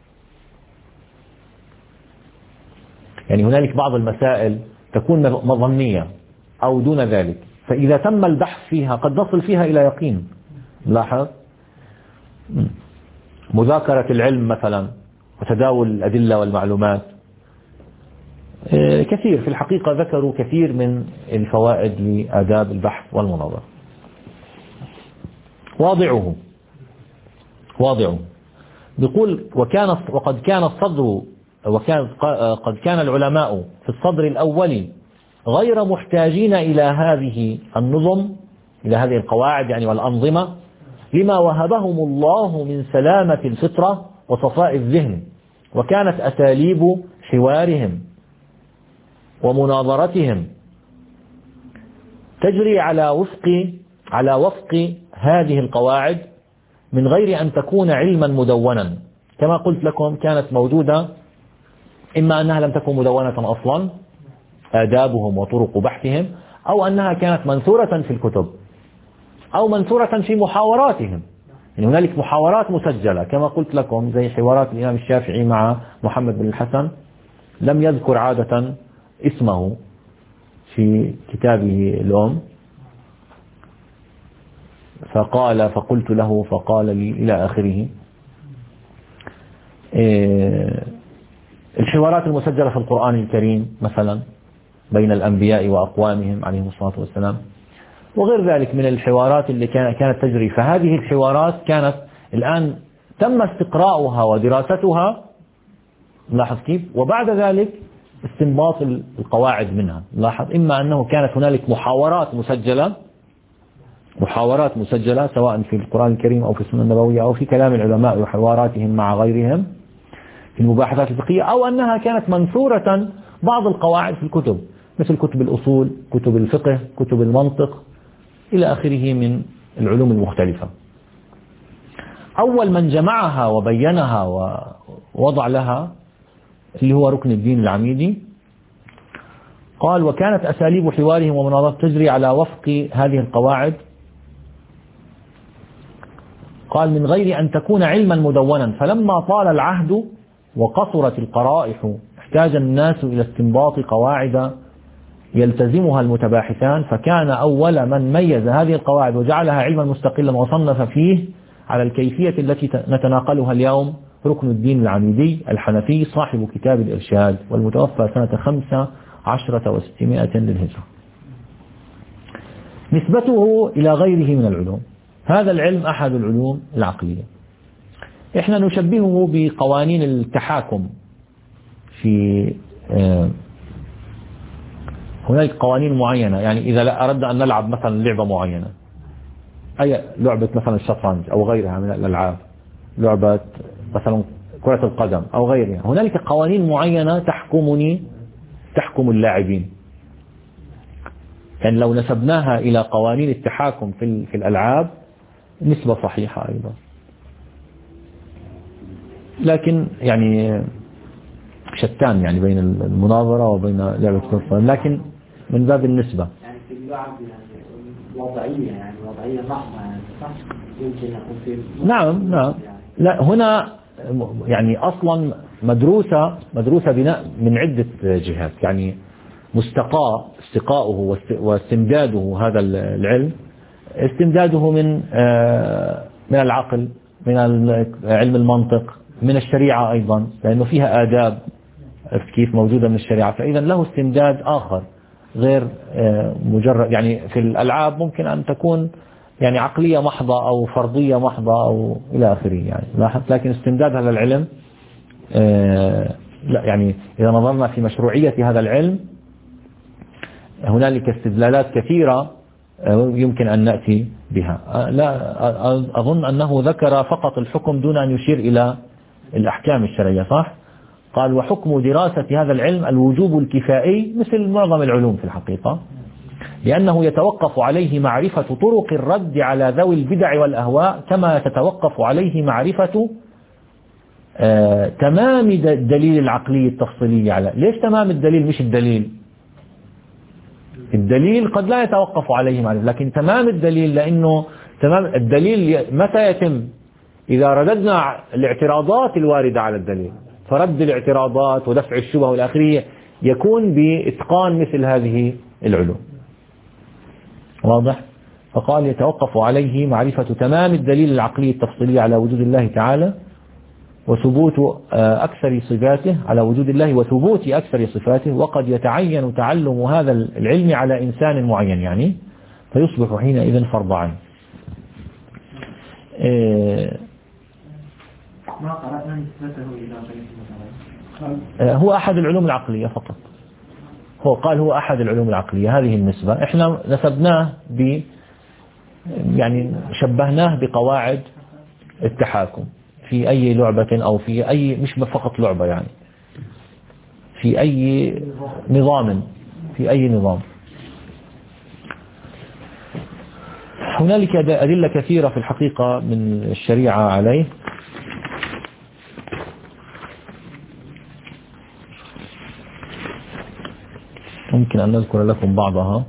يعني هنالك بعض المسائل تكون مظنية أو دون ذلك، فإذا تم البحث فيها قد نصل فيها إلى يقين. لاحظ مذاكرة العلم مثلا وتداول الأدلة والمعلومات، كثير في الحقيقة ذكروا كثير من الفوائد لآداب البحث والمناظرة. واضعه واضعه بيقول وكان وقد كان الصدر وكان قد كان العلماء في الصدر الأول غير محتاجين إلى هذه النظم، إلى هذه القواعد يعني والأنظمة، لما وهبهم الله من سلامة الفطرة وصفاء الذهن، وكانت أساليب حوارهم ومناظرتهم تجري على وفق على وفق هذه القواعد من غير أن تكون علما مدونا. كما قلت لكم كانت موجودة، إما أنها لم تكن مدونة أصلا آدابهم وطرق بحثهم، أو أنها كانت منثورة في الكتب أو منثورة في محاوراتهم. يعني هنالك محاورات مسجلة كما قلت لكم، زي حوارات الإمام الشافعي مع محمد بن الحسن، لم يذكر عادة اسمه في كتابه الأم، فقال فقلت له فقال لي إلى آخره. الحوارات المسجلة في القرآن الكريم مثلا بين الأنبياء وأقوامهم عليهم الصلاة والسلام، وغير ذلك من الحوارات اللي كانت تجري. فهذه الحوارات كانت الآن تم استقراؤها ودراستها، لاحظ كيف، وبعد ذلك استنباط القواعد منها. لاحظ إما أنه كانت هنالك محاورات مسجلة محاورات مسجلة سواء في القرآن الكريم أو في السنة النبوية أو في كلام العلماء وحواراتهم مع غيرهم في المباحثات الفقهية، أو أنها كانت منثورة بعض القواعد في الكتب مثل كتب الأصول، كتب الفقه، كتب المنطق إلى آخره من العلوم المختلفة. أول من جمعها وبينها ووضع لها اللي هو ركن الدين العميدي، قال وكانت أساليب حوارهم ومناظرة تجري على وفق هذه القواعد، قال من غير أن تكون علما مدونا، فلما طال العهد وقصرت القرائح احتاج الناس إلى استنباط قواعد يلتزمها المتباحثان، فكان أول من ميز هذه القواعد وجعلها علما مستقلا وصنف فيه على الكيفية التي نتناقلها اليوم ركن الدين العميدي الحنفي صاحب كتاب الإرشاد، والمتوفى سنة خمسة عشرة وستمائة للهجرة. نسبته إلى غيره من العلوم، هذا العلم أحد العلوم العقلية. إحنا نشبهه بقوانين التحاكم. في هناك قوانين معينة، يعني إذا أردنا أن نلعب مثلا لعبة معينة، أي لعبة مثلا الشطرنج أو غيرها من الألعاب، لعبة مثلا كرة القدم أو غيرها، هنالك قوانين معينة تحكمني تحكم اللاعبين. يعني لو نسبناها إلى قوانين التحاكم في في الألعاب نسبة صحيحة أيضا، لكن يعني شتان يعني بين المناظرة وبين لعبة كرة القدم، لكن من باب النسبة يعني في اللعب وضعية، يعني وضعية محضة، يعني صح؟ يمكن أكون في نعم نعم لا هنا يعني أصلا مدروسة مدروسة بناء من عدة جهات، يعني مستقاء استقاؤه واستمداده هذا العلم، استمداده من من العقل، من علم المنطق، من الشريعة أيضا، لأنه فيها آداب كيف موجودة من الشريعة، فإذا له استمداد آخر غير مجرد يعني في الألعاب ممكن أن تكون يعني عقلية محضة أو فرضية محضة أو إلى آخره يعني، لكن استمداد هذا العلم لا، يعني إذا نظرنا في مشروعية هذا العلم هنالك استدلالات كثيرة يمكن أن نأتي بها. لا أظن أنه ذكر فقط الحكم دون أن يشير إلى الأحكام الشرعية، صح؟ قال وحكم دراسة هذا العلم الوجوب الكفائي مثل معظم العلوم في الحقيقة، لأنه يتوقف عليه معرفة طرق الرد على ذوي البدع والأهواء، كما تتوقف عليه معرفة آه تمام الدليل العقلي التفصيلي على. ليش تمام الدليل مش الدليل؟ الدليل قد لا يتوقف عليه معرفة، لكن تمام الدليل، لأنه تمام الدليل متى يتم؟ إذا رددنا الاعتراضات الواردة على الدليل، فرد الاعتراضات ودفع الشبه والآخرية يكون بإتقان مثل هذه العلوم. واضح؟ فقال يتوقف عليه معرفة تمام الدليل العقلي التفصيلي على وجود الله تعالى وثبوت أكثر صفاته، على وجود الله وثبوت أكثر صفاته، وقد يتعين تعلم هذا العلم على إنسان معين يعني، فيصبح حينئذ فرض عين. ما قرأنا نسبته إلى غيره، هو أحد العلوم العقلية فقط، هو قال هو أحد العلوم العقلية، هذه النسبة احنا نسبناه ب يعني شبهناه بقواعد التحاكم في أي لعبة أو في أي مش فقط لعبة يعني في أي نظام في أي نظام. هنالك أدلة كثيرة في الحقيقة من الشريعة عليه، ممكن أن نذكر لكم بعضها.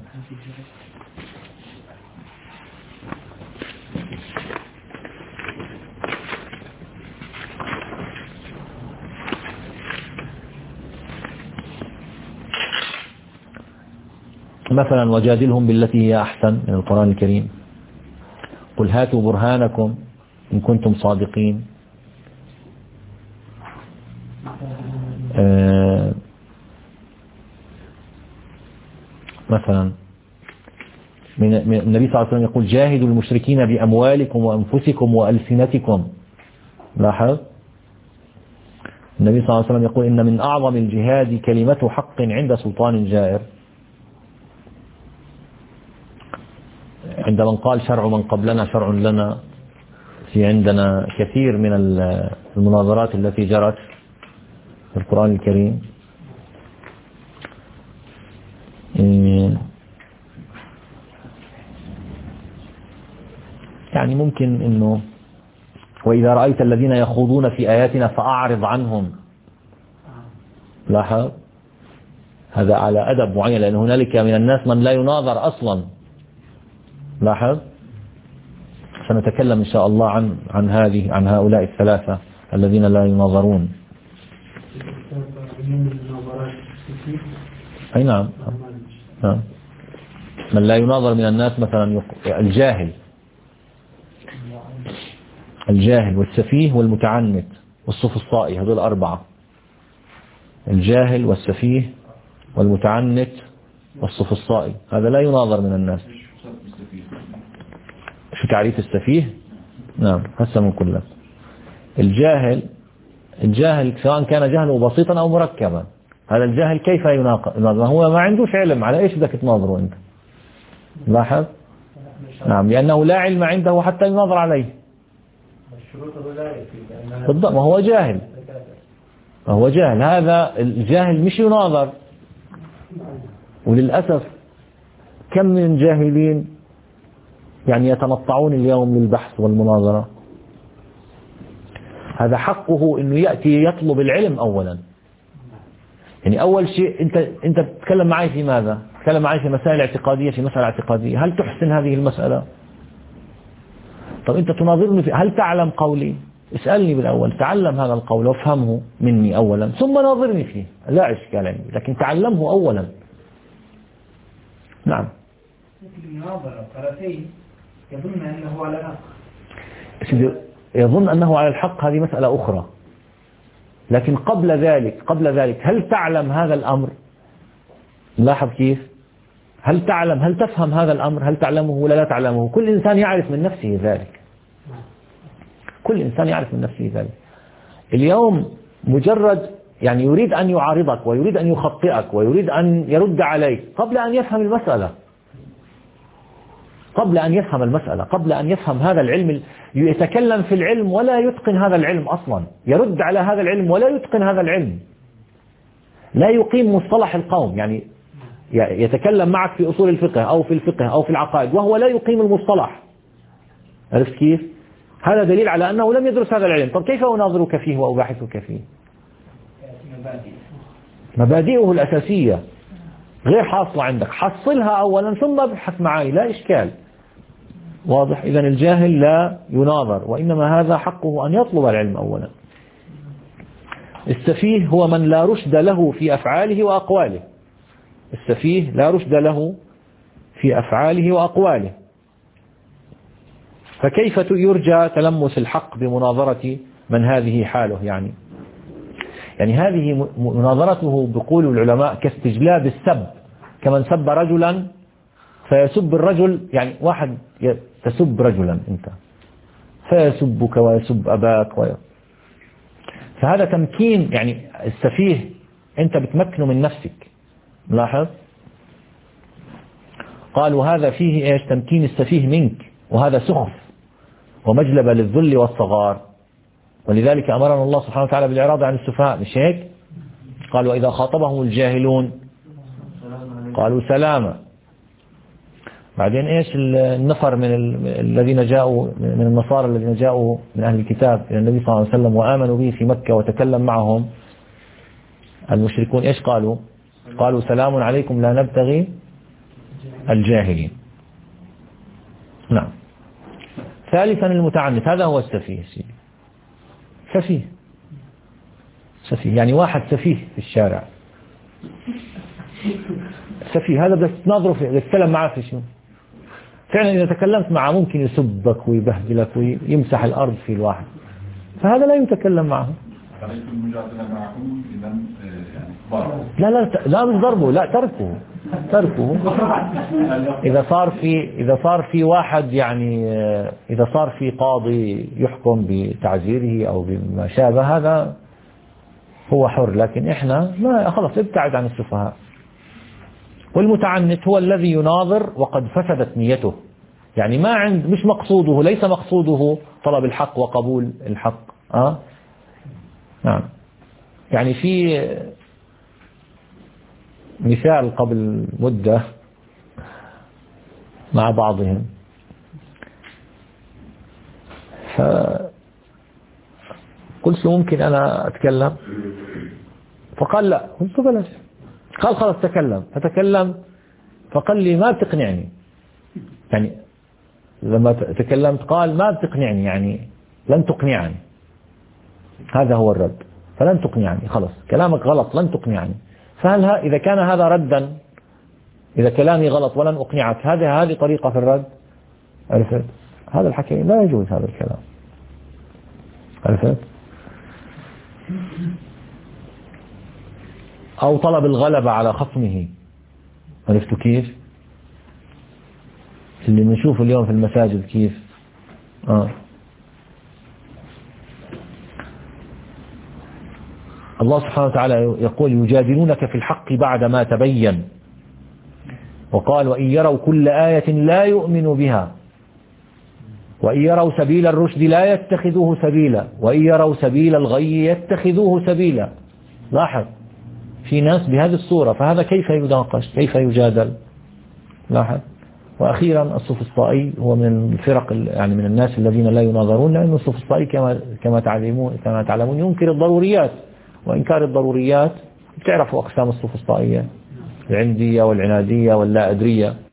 مثلا وجادلهم بالتي هي أحسن من القرآن الكريم، قل هاتوا برهانكم إن كنتم صادقين. آه مثلا من النبي صلى الله عليه وسلم يقول جاهدوا المشركين بأموالكم وأنفسكم وألسنتكم. لاحظ النبي صلى الله عليه وسلم يقول إن من أعظم الجهاد كلمة حق عند سلطان جائر. عندما قال شرع من قبلنا شرع لنا، في عندنا كثير من المناظرات التي جرت في القرآن الكريم يعني ممكن انه وإذا رأيت الذين يخوضون في آياتنا فأعرض عنهم. لاحظ هذا على أدب معين، لأن هنالك من الناس من لا يناظر أصلا. لاحظ سنتكلم إن شاء الله عن عن هذه عن هؤلاء الثلاثة الذين لا يناظرون. أي نعم من لا يناظر من الناس مثلا الجاهل الجاهل والسفيه والمتعنت والسفسطائي، هذول أربعة: الجاهل والسفيه والمتعنت والسفسطائي، هذا لا يناظر من الناس. شو تعريف السفيه؟ نعم هسه من كله. الجاهل الجاهل سواء كان جهله بسيطا أو مركبا، هذا الجاهل كيف يناظر؟ هو ما عندوش علم، على إيش بدك تناظره أنت؟ لاحظ؟ نعم، لأنه لا علم عنده حتى يناظر عليه. بالضبط، ما هو جاهل، ما هو جاهل. هذا الجاهل مش يناظر. وللأسف كم من جاهلين يعني يتنطعون اليوم للبحث والمناظرة. هذا حقه انه يأتي يطلب العلم اولا. يعني اول شيء انت انت تتكلم معي في ماذا؟ تتكلم معي في مسائل اعتقادية، في مسألة اعتقادية، هل تحسن هذه المسألة؟ طب انت تناظرني في هل تعلم قولي؟ اسألني بالاول، تعلم هذا القول وافهمه مني اولا ثم ناظرني فيه، لا اشكال عندي، لكن تعلمه اولا. نعم. المناظرة طرفين يظن انه على الحق. يظن أنه على الحق، هذه مسألة أخرى. لكن قبل ذلك قبل ذلك هل تعلم هذا الأمر؟ لاحظ كيف؟ هل تعلم، هل تفهم هذا الأمر؟ هل تعلمه ولا لا تعلمه؟ كل إنسان يعرف من نفسه ذلك. كل إنسان يعرف من نفسه ذلك. اليوم مجرد يعني يريد أن يعارضك ويريد أن يخطئك ويريد أن يرد عليك قبل أن يفهم المسألة، قبل أن يفهم المسألة، قبل أن يفهم هذا العلم. يتكلم في العلم ولا يتقن هذا العلم أصلا، يرد على هذا العلم ولا يتقن هذا العلم، لا يقيم مصطلح القوم. يعني يتكلم معك في أصول الفقه أو في الفقه أو في العقائد وهو لا يقيم المصطلح. عرفت كيف؟ هذا دليل على أنه لم يدرس هذا العلم. طب كيف أناظرك فيه وأباحثك فيه؟ مبادئه الأساسية غير حاصلة عندك، حصلها أولا ثم ابحث معي، لا إشكال. واضح؟ إذن الجاهل لا يناظر، وإنما هذا حقه أن يطلب العلم أولا. السفيه هو من لا رشد له في أفعاله وأقواله. السفيه لا رشد له في أفعاله وأقواله، فكيف يرجى تلمس الحق بمناظرة من هذه حاله؟ يعني يعني هذه مناظرته بقول العلماء كاستجلاب السب، كمن سب رجلا فيسب الرجل. يعني واحد تسب رجلا أنت فيسبك ويسب أباك وي... فهذا تمكين. يعني السفيه أنت بتمكنه من نفسك. ملاحظ؟ قالوا هذا فيه إيش؟ تمكين السفيه منك، وهذا سخف ومجلبة للذل والصغار. ولذلك أمرنا الله سبحانه وتعالى بالإعراض عن السفهاء، مش هيك؟ قال وإذا خاطبهم الجاهلون قالوا سلاما. بعدين إيش النفر من الذين جاءوا من النصارى الذين جاءوا من أهل الكتاب إلى النبي صلى الله عليه وسلم وآمنوا به في مكة وتكلم معهم المشركون، إيش قالوا؟ قالوا سلام عليكم لا نبتغي الجاهلين. نعم. ثالثا المتعنت، هذا هو السفيه. سفيه سفيه يعني واحد سفيه في الشارع، سفيه. هذا بدك تناظره في تتكلم معه في شو؟ فعلا إذا تكلمت معه ممكن يسبك ويبهدلك ويمسح الأرض في الواحد، فهذا لا يتكلم معه. لا لا لا مش ضربه، لا تركه تركه. إذا صار في إذا صار في واحد يعني إذا صار في قاضي يحكم بتعزيره أو بما شابه هذا هو حر، لكن إحنا ما خلص ابتعد عن السفهاء. والمتعنت هو الذي يناظر وقد فسدت نيته، يعني ما عند مش مقصوده، ليس مقصوده طلب الحق وقبول الحق. أه؟ نعم. يعني في مثال قبل مدة مع بعضهم، فقلت له ممكن أنا أتكلم؟ فقال لا. قلت له بلاش. قال خلاص تكلم. فتكلم فقال لي ما بتقنعني. يعني لما تكلمت قال ما بتقنعني، يعني لن تقنعني. هذا هو الرد، فلن تقنعني، خلاص كلامك غلط، لن تقنعني. فهل إذا كان هذا ردا إذا كلامي غلط ولن أقنعك، هذه هذه طريقة في الرد. عرفت؟ هذا الحكي لا يجوز، هذا الكلام. عرفت؟ أو طلب الغلبة على خصمه. عرفتوا كيف؟ اللي بنشوفه اليوم في المساجد كيف. آه. الله سبحانه وتعالى يقول يجادلونك في الحق بعد ما تبين، وقال وإن يروا كل آية لا يؤمنوا بها، وإن يروا سبيل الرشد لا يتخذوه سبيلا، وإن يروا سبيل الغي يتخذوه سبيلا. لاحظ في ناس بهذه الصورة، فهذا كيف يناقش، كيف يجادل. لاحظ. وأخيرا السفسطائي هو من الفرق، يعني من الناس الذين لا يناظرون، لأن السفسطائي كما كما تعلمون كما تعلمون ينكر الضروريات، وإنكار الضروريات بتعرفوا أقسام السفسطائية، العندية والعنادية واللا أدرية.